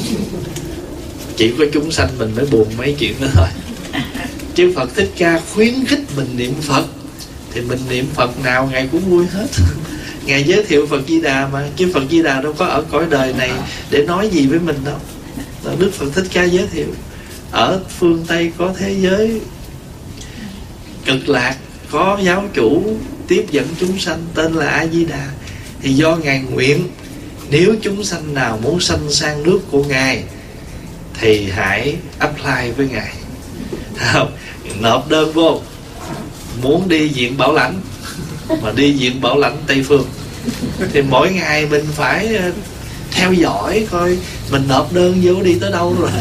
B: Chỉ có chúng sanh mình mới buồn mấy chuyện đó thôi. Chứ Phật Thích Ca khuyến khích mình niệm Phật, thì mình niệm Phật nào Ngài cũng vui hết. Ngài giới thiệu Phật Di Đà mà, chứ Phật Di Đà đâu có ở cõi đời này để nói gì với mình đâu. Đức Phật Thích Ca giới thiệu ở phương Tây có thế giới cực lạc, có giáo chủ tiếp dẫn chúng sanh tên là A Di Đà. Thì do Ngài nguyện, nếu chúng sanh nào muốn sanh sang nước của Ngài thì hãy apply với Ngài, không? Nộp đơn vô, muốn đi viện bảo lãnh, mà đi viện bảo lãnh Tây Phương thì mỗi ngày mình phải theo dõi coi mình nộp đơn vô đi tới đâu rồi.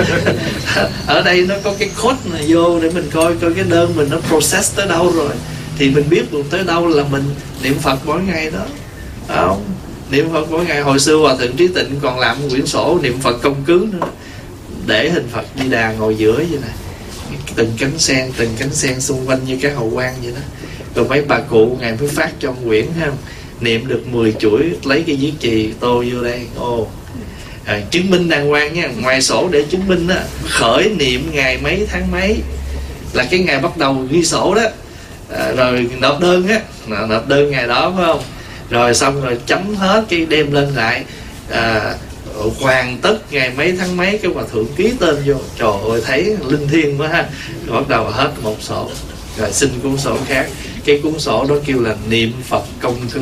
B: Ở đây nó có cái code này vô để mình coi coi cái đơn mình nó process tới đâu rồi, thì mình biết được tới đâu là mình niệm Phật mỗi ngày đó, không? Niệm Phật mỗi ngày. Hồi xưa Hòa Thượng Trí Tịnh còn làm quyển sổ niệm Phật công cứ nữa, để hình Phật Di Đà ngồi giữa vậy nè, từng cánh sen từng cánh sen xung quanh như cái hậu quang vậy đó. Rồi mấy bà cụ Ngài mới phát cho quyển ha, niệm được mười chuỗi lấy cái viết chì tô vô đây. Ồ, à, chứng minh đàng hoàng nha. Ngoài sổ để chứng minh đó, khởi niệm ngày mấy tháng mấy là cái ngày bắt đầu ghi sổ đó, à, rồi nộp đơn á, nộp đơn ngày đó phải không? Rồi xong rồi chấm hết cái đem lên lại, à, hoàn tất ngày mấy tháng mấy, cái Hòa Thượng ký tên vô. Trời ơi, thấy linh thiêng quá ha. Rồi bắt đầu hết một sổ, rồi xin cuốn sổ khác. Cái cuốn sổ đó kêu là niệm Phật công cứ,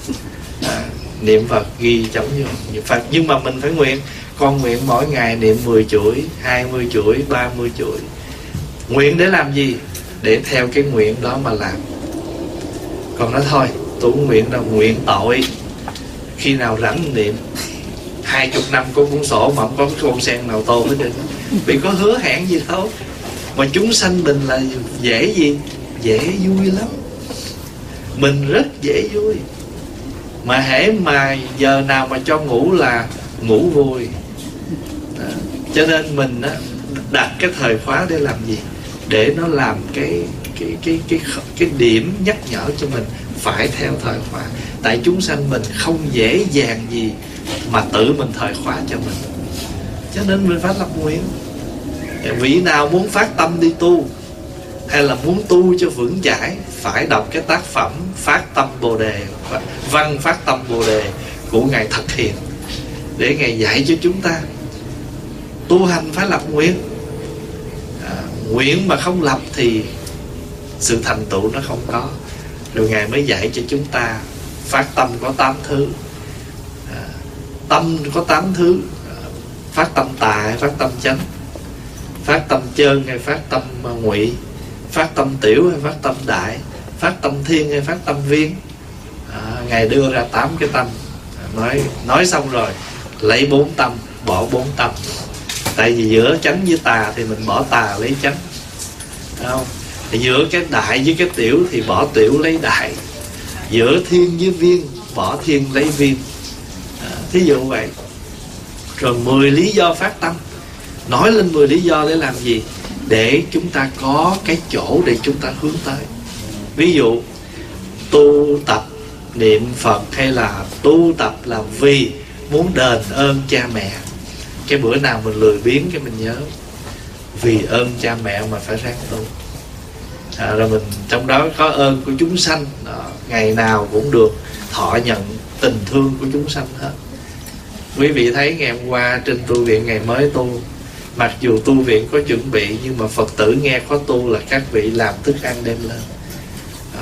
B: à, niệm Phật ghi chấm vô niệm Phật. Nhưng mà mình phải nguyện, con nguyện mỗi ngày niệm mười chuỗi, hai mươi chuỗi, ba mươi chuỗi. Nguyện để làm gì? Để theo cái nguyện đó mà làm. Còn nói thôi, tôi nguyện là nguyện tội, khi nào rảnh niệm. Hai chục năm có cuốn sổ mà không có cái con sen nào tô hết trơn, vì có hứa hẹn gì đâu. Mà chúng sanh mình là dễ gì? Dễ vui lắm. Mình rất dễ vui. Mà hễ mà giờ nào mà cho ngủ là ngủ vui. Đó. Cho nên mình á, đặt cái thời khóa để làm gì? Để nó làm cái cái cái cái cái điểm nhắc nhở cho mình phải theo thời khóa. Tại chúng sanh mình không dễ dàng gì mà tự mình thời khóa cho mình. Cho nên mình phải lập nguyện. Vị nào muốn phát tâm đi tu, hay là muốn tu cho vững chãi, phải đọc cái tác phẩm Phát Tâm Bồ Đề, Văn Phát Tâm Bồ Đề của Ngài Thật Hiền, để Ngài dạy cho chúng ta. Tu hành phải lập nguyện, à, nguyện mà không lập thì sự thành tựu nó không có. Rồi Ngài mới dạy cho chúng ta phát tâm có tám thứ, à, tâm có tám thứ, à, phát tâm tà hay phát tâm chánh, phát tâm chơn hay phát tâm ngụy, phát tâm tiểu hay phát tâm đại, phát tâm thiên hay phát tâm viên. à, Ngài đưa ra tám cái tâm. Nói nói xong rồi lấy bốn tâm, bỏ bốn tâm. Tại vì giữa chánh với tà thì mình bỏ tà lấy chánh, không? Thì giữa cái đại với cái tiểu thì bỏ tiểu lấy đại, giữa thiên với viên bỏ thiên lấy viên, à, thí dụ vậy. Rồi mười lý do phát tâm, nói lên mười lý do để làm gì? Để chúng ta có cái chỗ để chúng ta hướng tới. Ví dụ tu tập niệm Phật, hay là tu tập là vì muốn đền ơn cha mẹ. Cái bữa nào mình lười biếng cái mình nhớ vì ơn cha mẹ mà phải ráng tu, à, rồi mình trong đó có ơn của chúng sanh đó, ngày nào cũng được thọ nhận tình thương của chúng sanh hết. Quý vị thấy ngày hôm qua trên tu viện ngày mới tu, mặc dù tu viện có chuẩn bị, nhưng mà Phật tử nghe có tu là các vị làm thức ăn đem lên, à,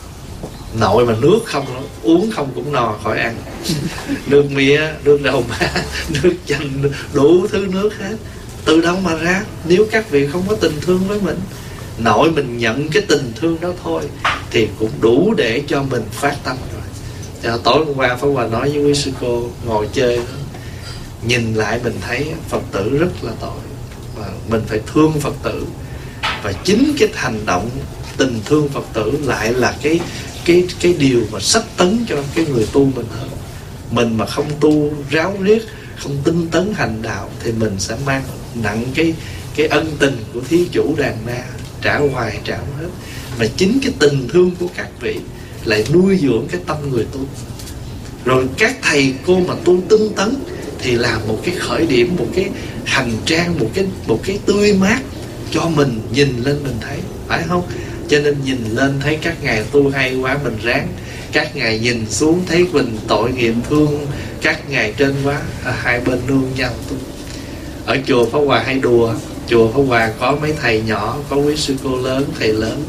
B: nội mà nước không uống không cũng no khỏi ăn. Nước mía, nước rau má, nước chanh, đủ thứ nước hết. Từ đâu mà ra nếu các vị không có tình thương với mình? Nội mình nhận cái tình thương đó thôi thì cũng đủ để cho mình phát tâm rồi. Cho tối hôm qua Pháp Hòa nói với quý sư cô ngồi chơi đó, nhìn lại mình thấy Phật tử rất là tội, và mình phải thương Phật tử. Và chính cái hành động tình thương Phật tử lại là cái cái cái điều mà sách tấn cho cái người tu mình hơn. Mình mà không tu ráo riết, không tinh tấn hành đạo thì mình sẽ mang nặng cái cái ân tình của thí chủ đàn na, trả hoài trả hết. Mà chính cái tình thương của các vị lại nuôi dưỡng cái tâm người tu. Rồi các thầy cô mà tu tinh tấn thì là một cái khởi điểm, một cái hành trang, một cái một cái tươi mát cho mình nhìn lên mình thấy, phải không? Cho nên nhìn lên thấy các ngài tu hay quá mình ráng, các ngài nhìn xuống thấy mình tội nghiệp thương các ngài trên quá, à, hai bên nương nhau tu. Ở chùa Pháp Hòa hay đùa, chùa Pháp Hòa có mấy thầy nhỏ, có quý sư cô lớn, thầy lớn.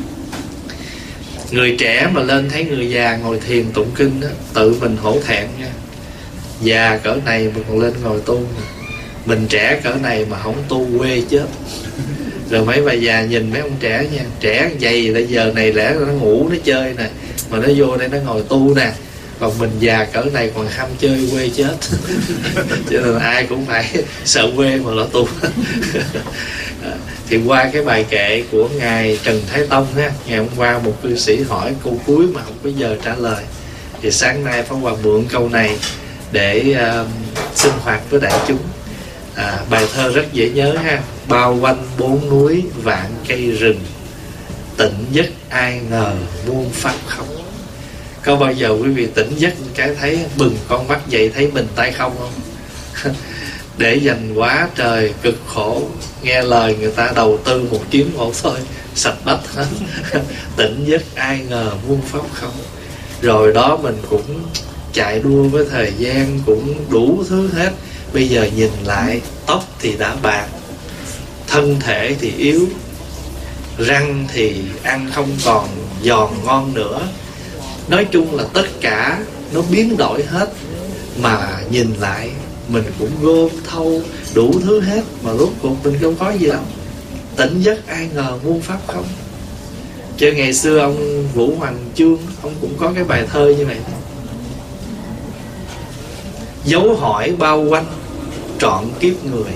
B: Người trẻ mà lên thấy người già ngồi thiền tụng kinh đó, tự mình hổ thẹn nha. Già cỡ này mà còn lên ngồi tu, mình trẻ cỡ này mà không tu quê chết. Rồi mấy bà già nhìn mấy ông trẻ nha, trẻ vậy là giờ này lẽ nó ngủ nó chơi nè, mà nó vô đây nó ngồi tu nè. Còn mình già cỡ này còn ham chơi quê chết. Cho nên ai cũng phải sợ quê mà lo tu. Thì qua cái bài kệ của ngài Trần Thái Tông ha, ngày hôm qua một cư sĩ hỏi câu cuối mà không có giờ trả lời, thì sáng nay Pháp Hòa mượn câu này để uh, sinh hoạt với đại chúng. À, bài thơ rất dễ nhớ ha. Bao quanh bốn núi vạn cây rừng, tỉnh giấc ai ngờ muôn pháp không. Có bao giờ quý vị tỉnh giấc cái thấy bừng con mắt dậy thấy mình tay không không? Để dành quá trời cực khổ, nghe lời người ta đầu tư một chuyến một thôi sạch bách hết. Tỉnh giấc ai ngờ muôn pháp không. Rồi đó mình cũng chạy đua với thời gian, cũng đủ thứ hết. Bây giờ nhìn lại, tóc thì đã bạc, thân thể thì yếu, răng thì ăn không còn giòn ngon nữa. Nói chung là tất cả nó biến đổi hết. Mà nhìn lại mình cũng gom thâu đủ thứ hết, mà rốt cuộc mình không có gì đâu. Tỉnh giấc ai ngờ muôn pháp không. Chứ ngày xưa ông Vũ Hoàng Chương, ông cũng có cái bài thơ như vậy. Dấu hỏi bao quanh trọn kiếp người,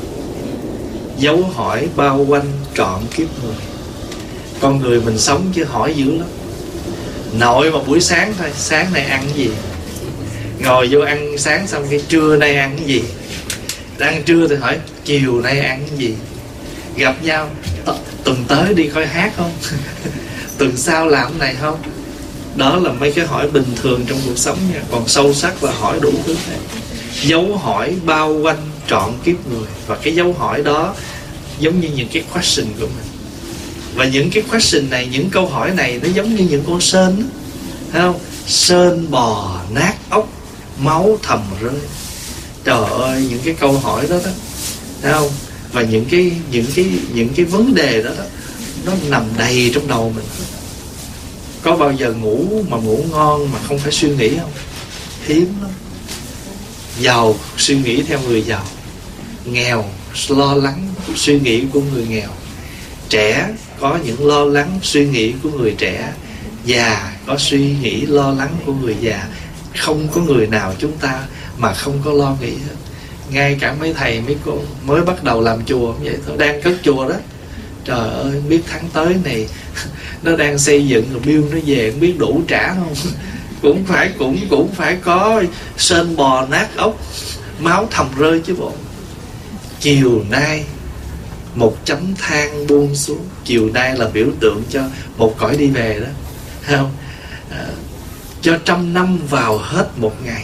B: dấu hỏi bao quanh trọn kiếp người. Con người mình sống chứ hỏi dữ lắm. Nội mà buổi sáng thôi, sáng nay ăn cái gì, ngồi vô ăn sáng xong cái trưa nay ăn cái gì, ăn trưa thì hỏi chiều nay ăn cái gì. Gặp nhau tuần tới đi coi hát không, tuần sau làm cái này không. Đó là mấy cái hỏi bình thường trong cuộc sống nha. Còn sâu sắc là hỏi đủ thứ này. Dấu hỏi bao quanh trọn kiếp người. Và cái dấu hỏi đó giống như những cái question của mình. Và những cái question này, những câu hỏi này nó giống như những con sên đó, thấy không? Sên bò nát ốc, máu thầm rơi. Trời ơi, những cái câu hỏi đó đó, thấy không? Và những cái những cái những cái vấn đề đó đó, nó nằm đầy trong đầu mình. Có bao giờ ngủ mà ngủ ngon mà không phải suy nghĩ không? Hiếm lắm. Giàu suy nghĩ theo người giàu, nghèo lo lắng suy nghĩ của người nghèo, trẻ có những lo lắng suy nghĩ của người trẻ, già có suy nghĩ lo lắng của người già. Không có người nào chúng ta mà không có lo nghĩ hết. Ngay cả mấy thầy mấy cô mới bắt đầu làm chùa cũng vậy thôi, đang cất chùa đó, trời ơi biết tháng tới này nó đang xây dựng rồi bill nó về không biết đủ trả không. Cũng phải cũng cũng phải có sên bò nát ốc, máu thầm rơi chứ bộ. Chiều nay một chấm than buông xuống. Chiều nay là biểu tượng cho một cõi đi về đó, thấy không? À, cho trăm năm vào hết một ngày.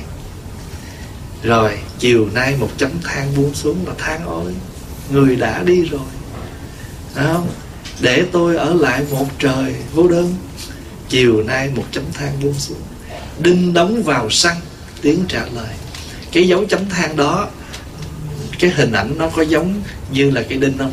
B: Rồi chiều nay một chấm than buông xuống là than ôi người đã đi rồi, thấy không? Để tôi ở lại một trời vô đơn. Chiều nay một chấm than buông xuống. Đinh đóng vào xăng, tiếng trả lời. Cái dấu chấm than đó, cái hình ảnh nó có giống như là cái đinh không?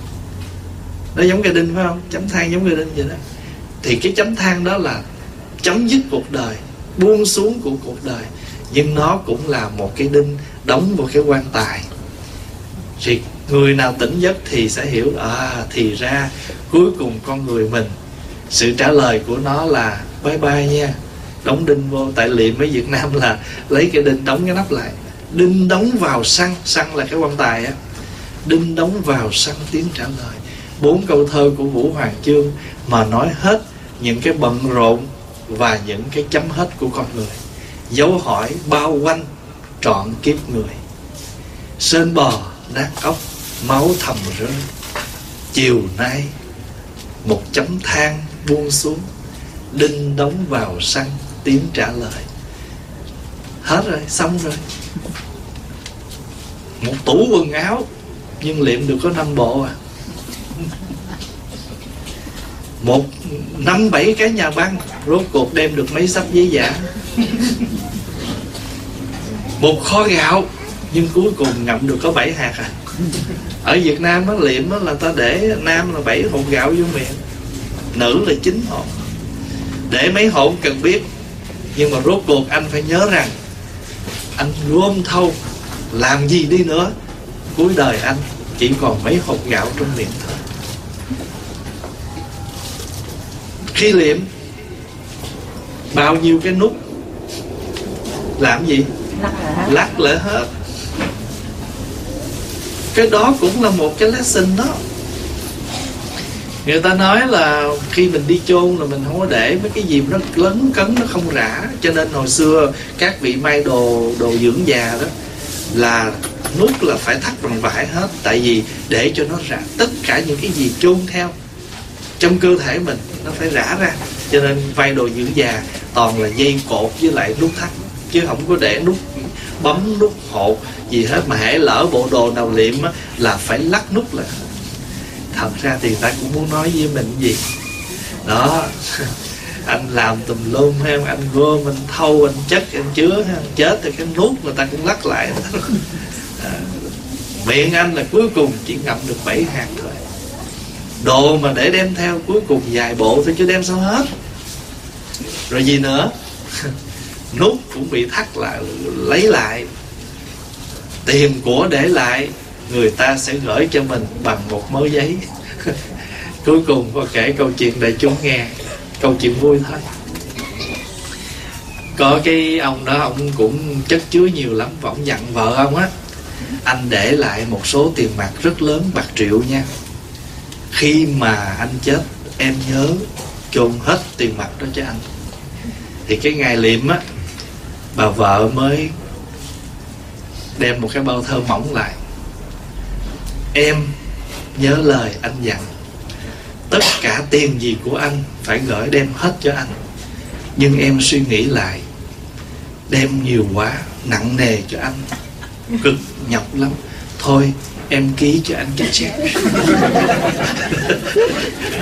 B: Nó giống cái đinh phải không? Chấm than giống cái đinh vậy đó. Thì cái chấm than đó là chấm dứt cuộc đời, buông xuống của cuộc đời. Nhưng nó cũng là một cái đinh đóng vào cái quan tài. Thì Người nào tỉnh giấc thì sẽ hiểu, à thì ra cuối cùng con người mình, sự trả lời của nó là bye bye nha, đóng đinh vô. Tại liệm ở Việt Nam là lấy cái đinh đóng cái nắp lại. Đinh đóng vào xăng, xăng là cái quan tài á, đinh đóng vào xăng tiếng trả lời. Bốn câu thơ của Vũ Hoàng Chương mà nói hết những cái bận rộn và những cái chấm hết của con người. Dấu hỏi bao quanh trọn kiếp người. Sơn bò nát ốc, máu thầm rơi. Chiều nay một chấm than buông xuống, đinh đóng vào xăng tiếng trả lời. Hết rồi, xong rồi. Một tủ quần áo nhưng liệm được có năm bộ à. Một năm bảy cái nhà băng, rốt cuộc đem được mấy sắp giấy giả. Một kho gạo nhưng cuối cùng ngậm được có bảy hạt à. Ở Việt Nam á, liệm á, là ta để nam là bảy hột gạo vô miệng, nữ là chín hột. Để mấy hột cần biết, nhưng mà rốt cuộc anh phải nhớ rằng anh gom thâu làm gì đi nữa, cuối đời anh chỉ còn mấy hột gạo trong miệng thôi. Khi liệm, bao nhiêu cái nút làm gì? Lắc lại hết. Cái đó cũng là một cái lesson đó. Người ta nói là khi mình đi chôn là mình không có để mấy cái gì nó lấn cấn, nó không rã. Cho nên hồi xưa các vị may đồ đồ dưỡng già đó là nút là phải thắt bằng vải hết. Tại vì để cho nó rã, tất cả những cái gì chôn theo trong cơ thể mình nó phải rã ra. Cho nên may đồ dưỡng già toàn là dây cột với lại nút thắt, chứ không có để nút bấm, nút hột gì hết. Mà hễ lỡ bộ đồ nào liệm á, là phải lắc nút lại. Thật ra thì ta cũng muốn nói với mình gì đó. Anh làm tùm lum hay không, anh gom, anh thâu, anh chất, anh chứa, anh chết thì cái nút người ta cũng lắc lại. À, miệng anh là cuối cùng chỉ ngậm được bảy hạt thôi. Đồ mà để đem theo cuối cùng vài bộ thôi chứ đem sao hết. Rồi gì nữa? Nút cũng bị thắt lại, lấy lại. Tiền của để lại, người ta sẽ gửi cho mình bằng một mớ giấy. Cuối cùng có kể câu chuyện đại chúng nghe, câu chuyện vui thôi. Có cái ông đó, ông cũng chất chứa nhiều lắm. Và ông dặn vợ ông á, anh để lại một số tiền mặt rất lớn, bạc triệu nha. Khi mà anh chết, em nhớ chôn hết tiền mặt đó cho anh. Thì cái ngày liệm á, bà vợ mới đem một cái bao thơ mỏng lại. Em nhớ lời anh dặn, tất cả tiền gì của anh phải gửi đem hết cho anh. Nhưng em suy nghĩ lại, đem nhiều quá, nặng nề cho anh, cực nhọc lắm. Thôi em ký cho anh cái check.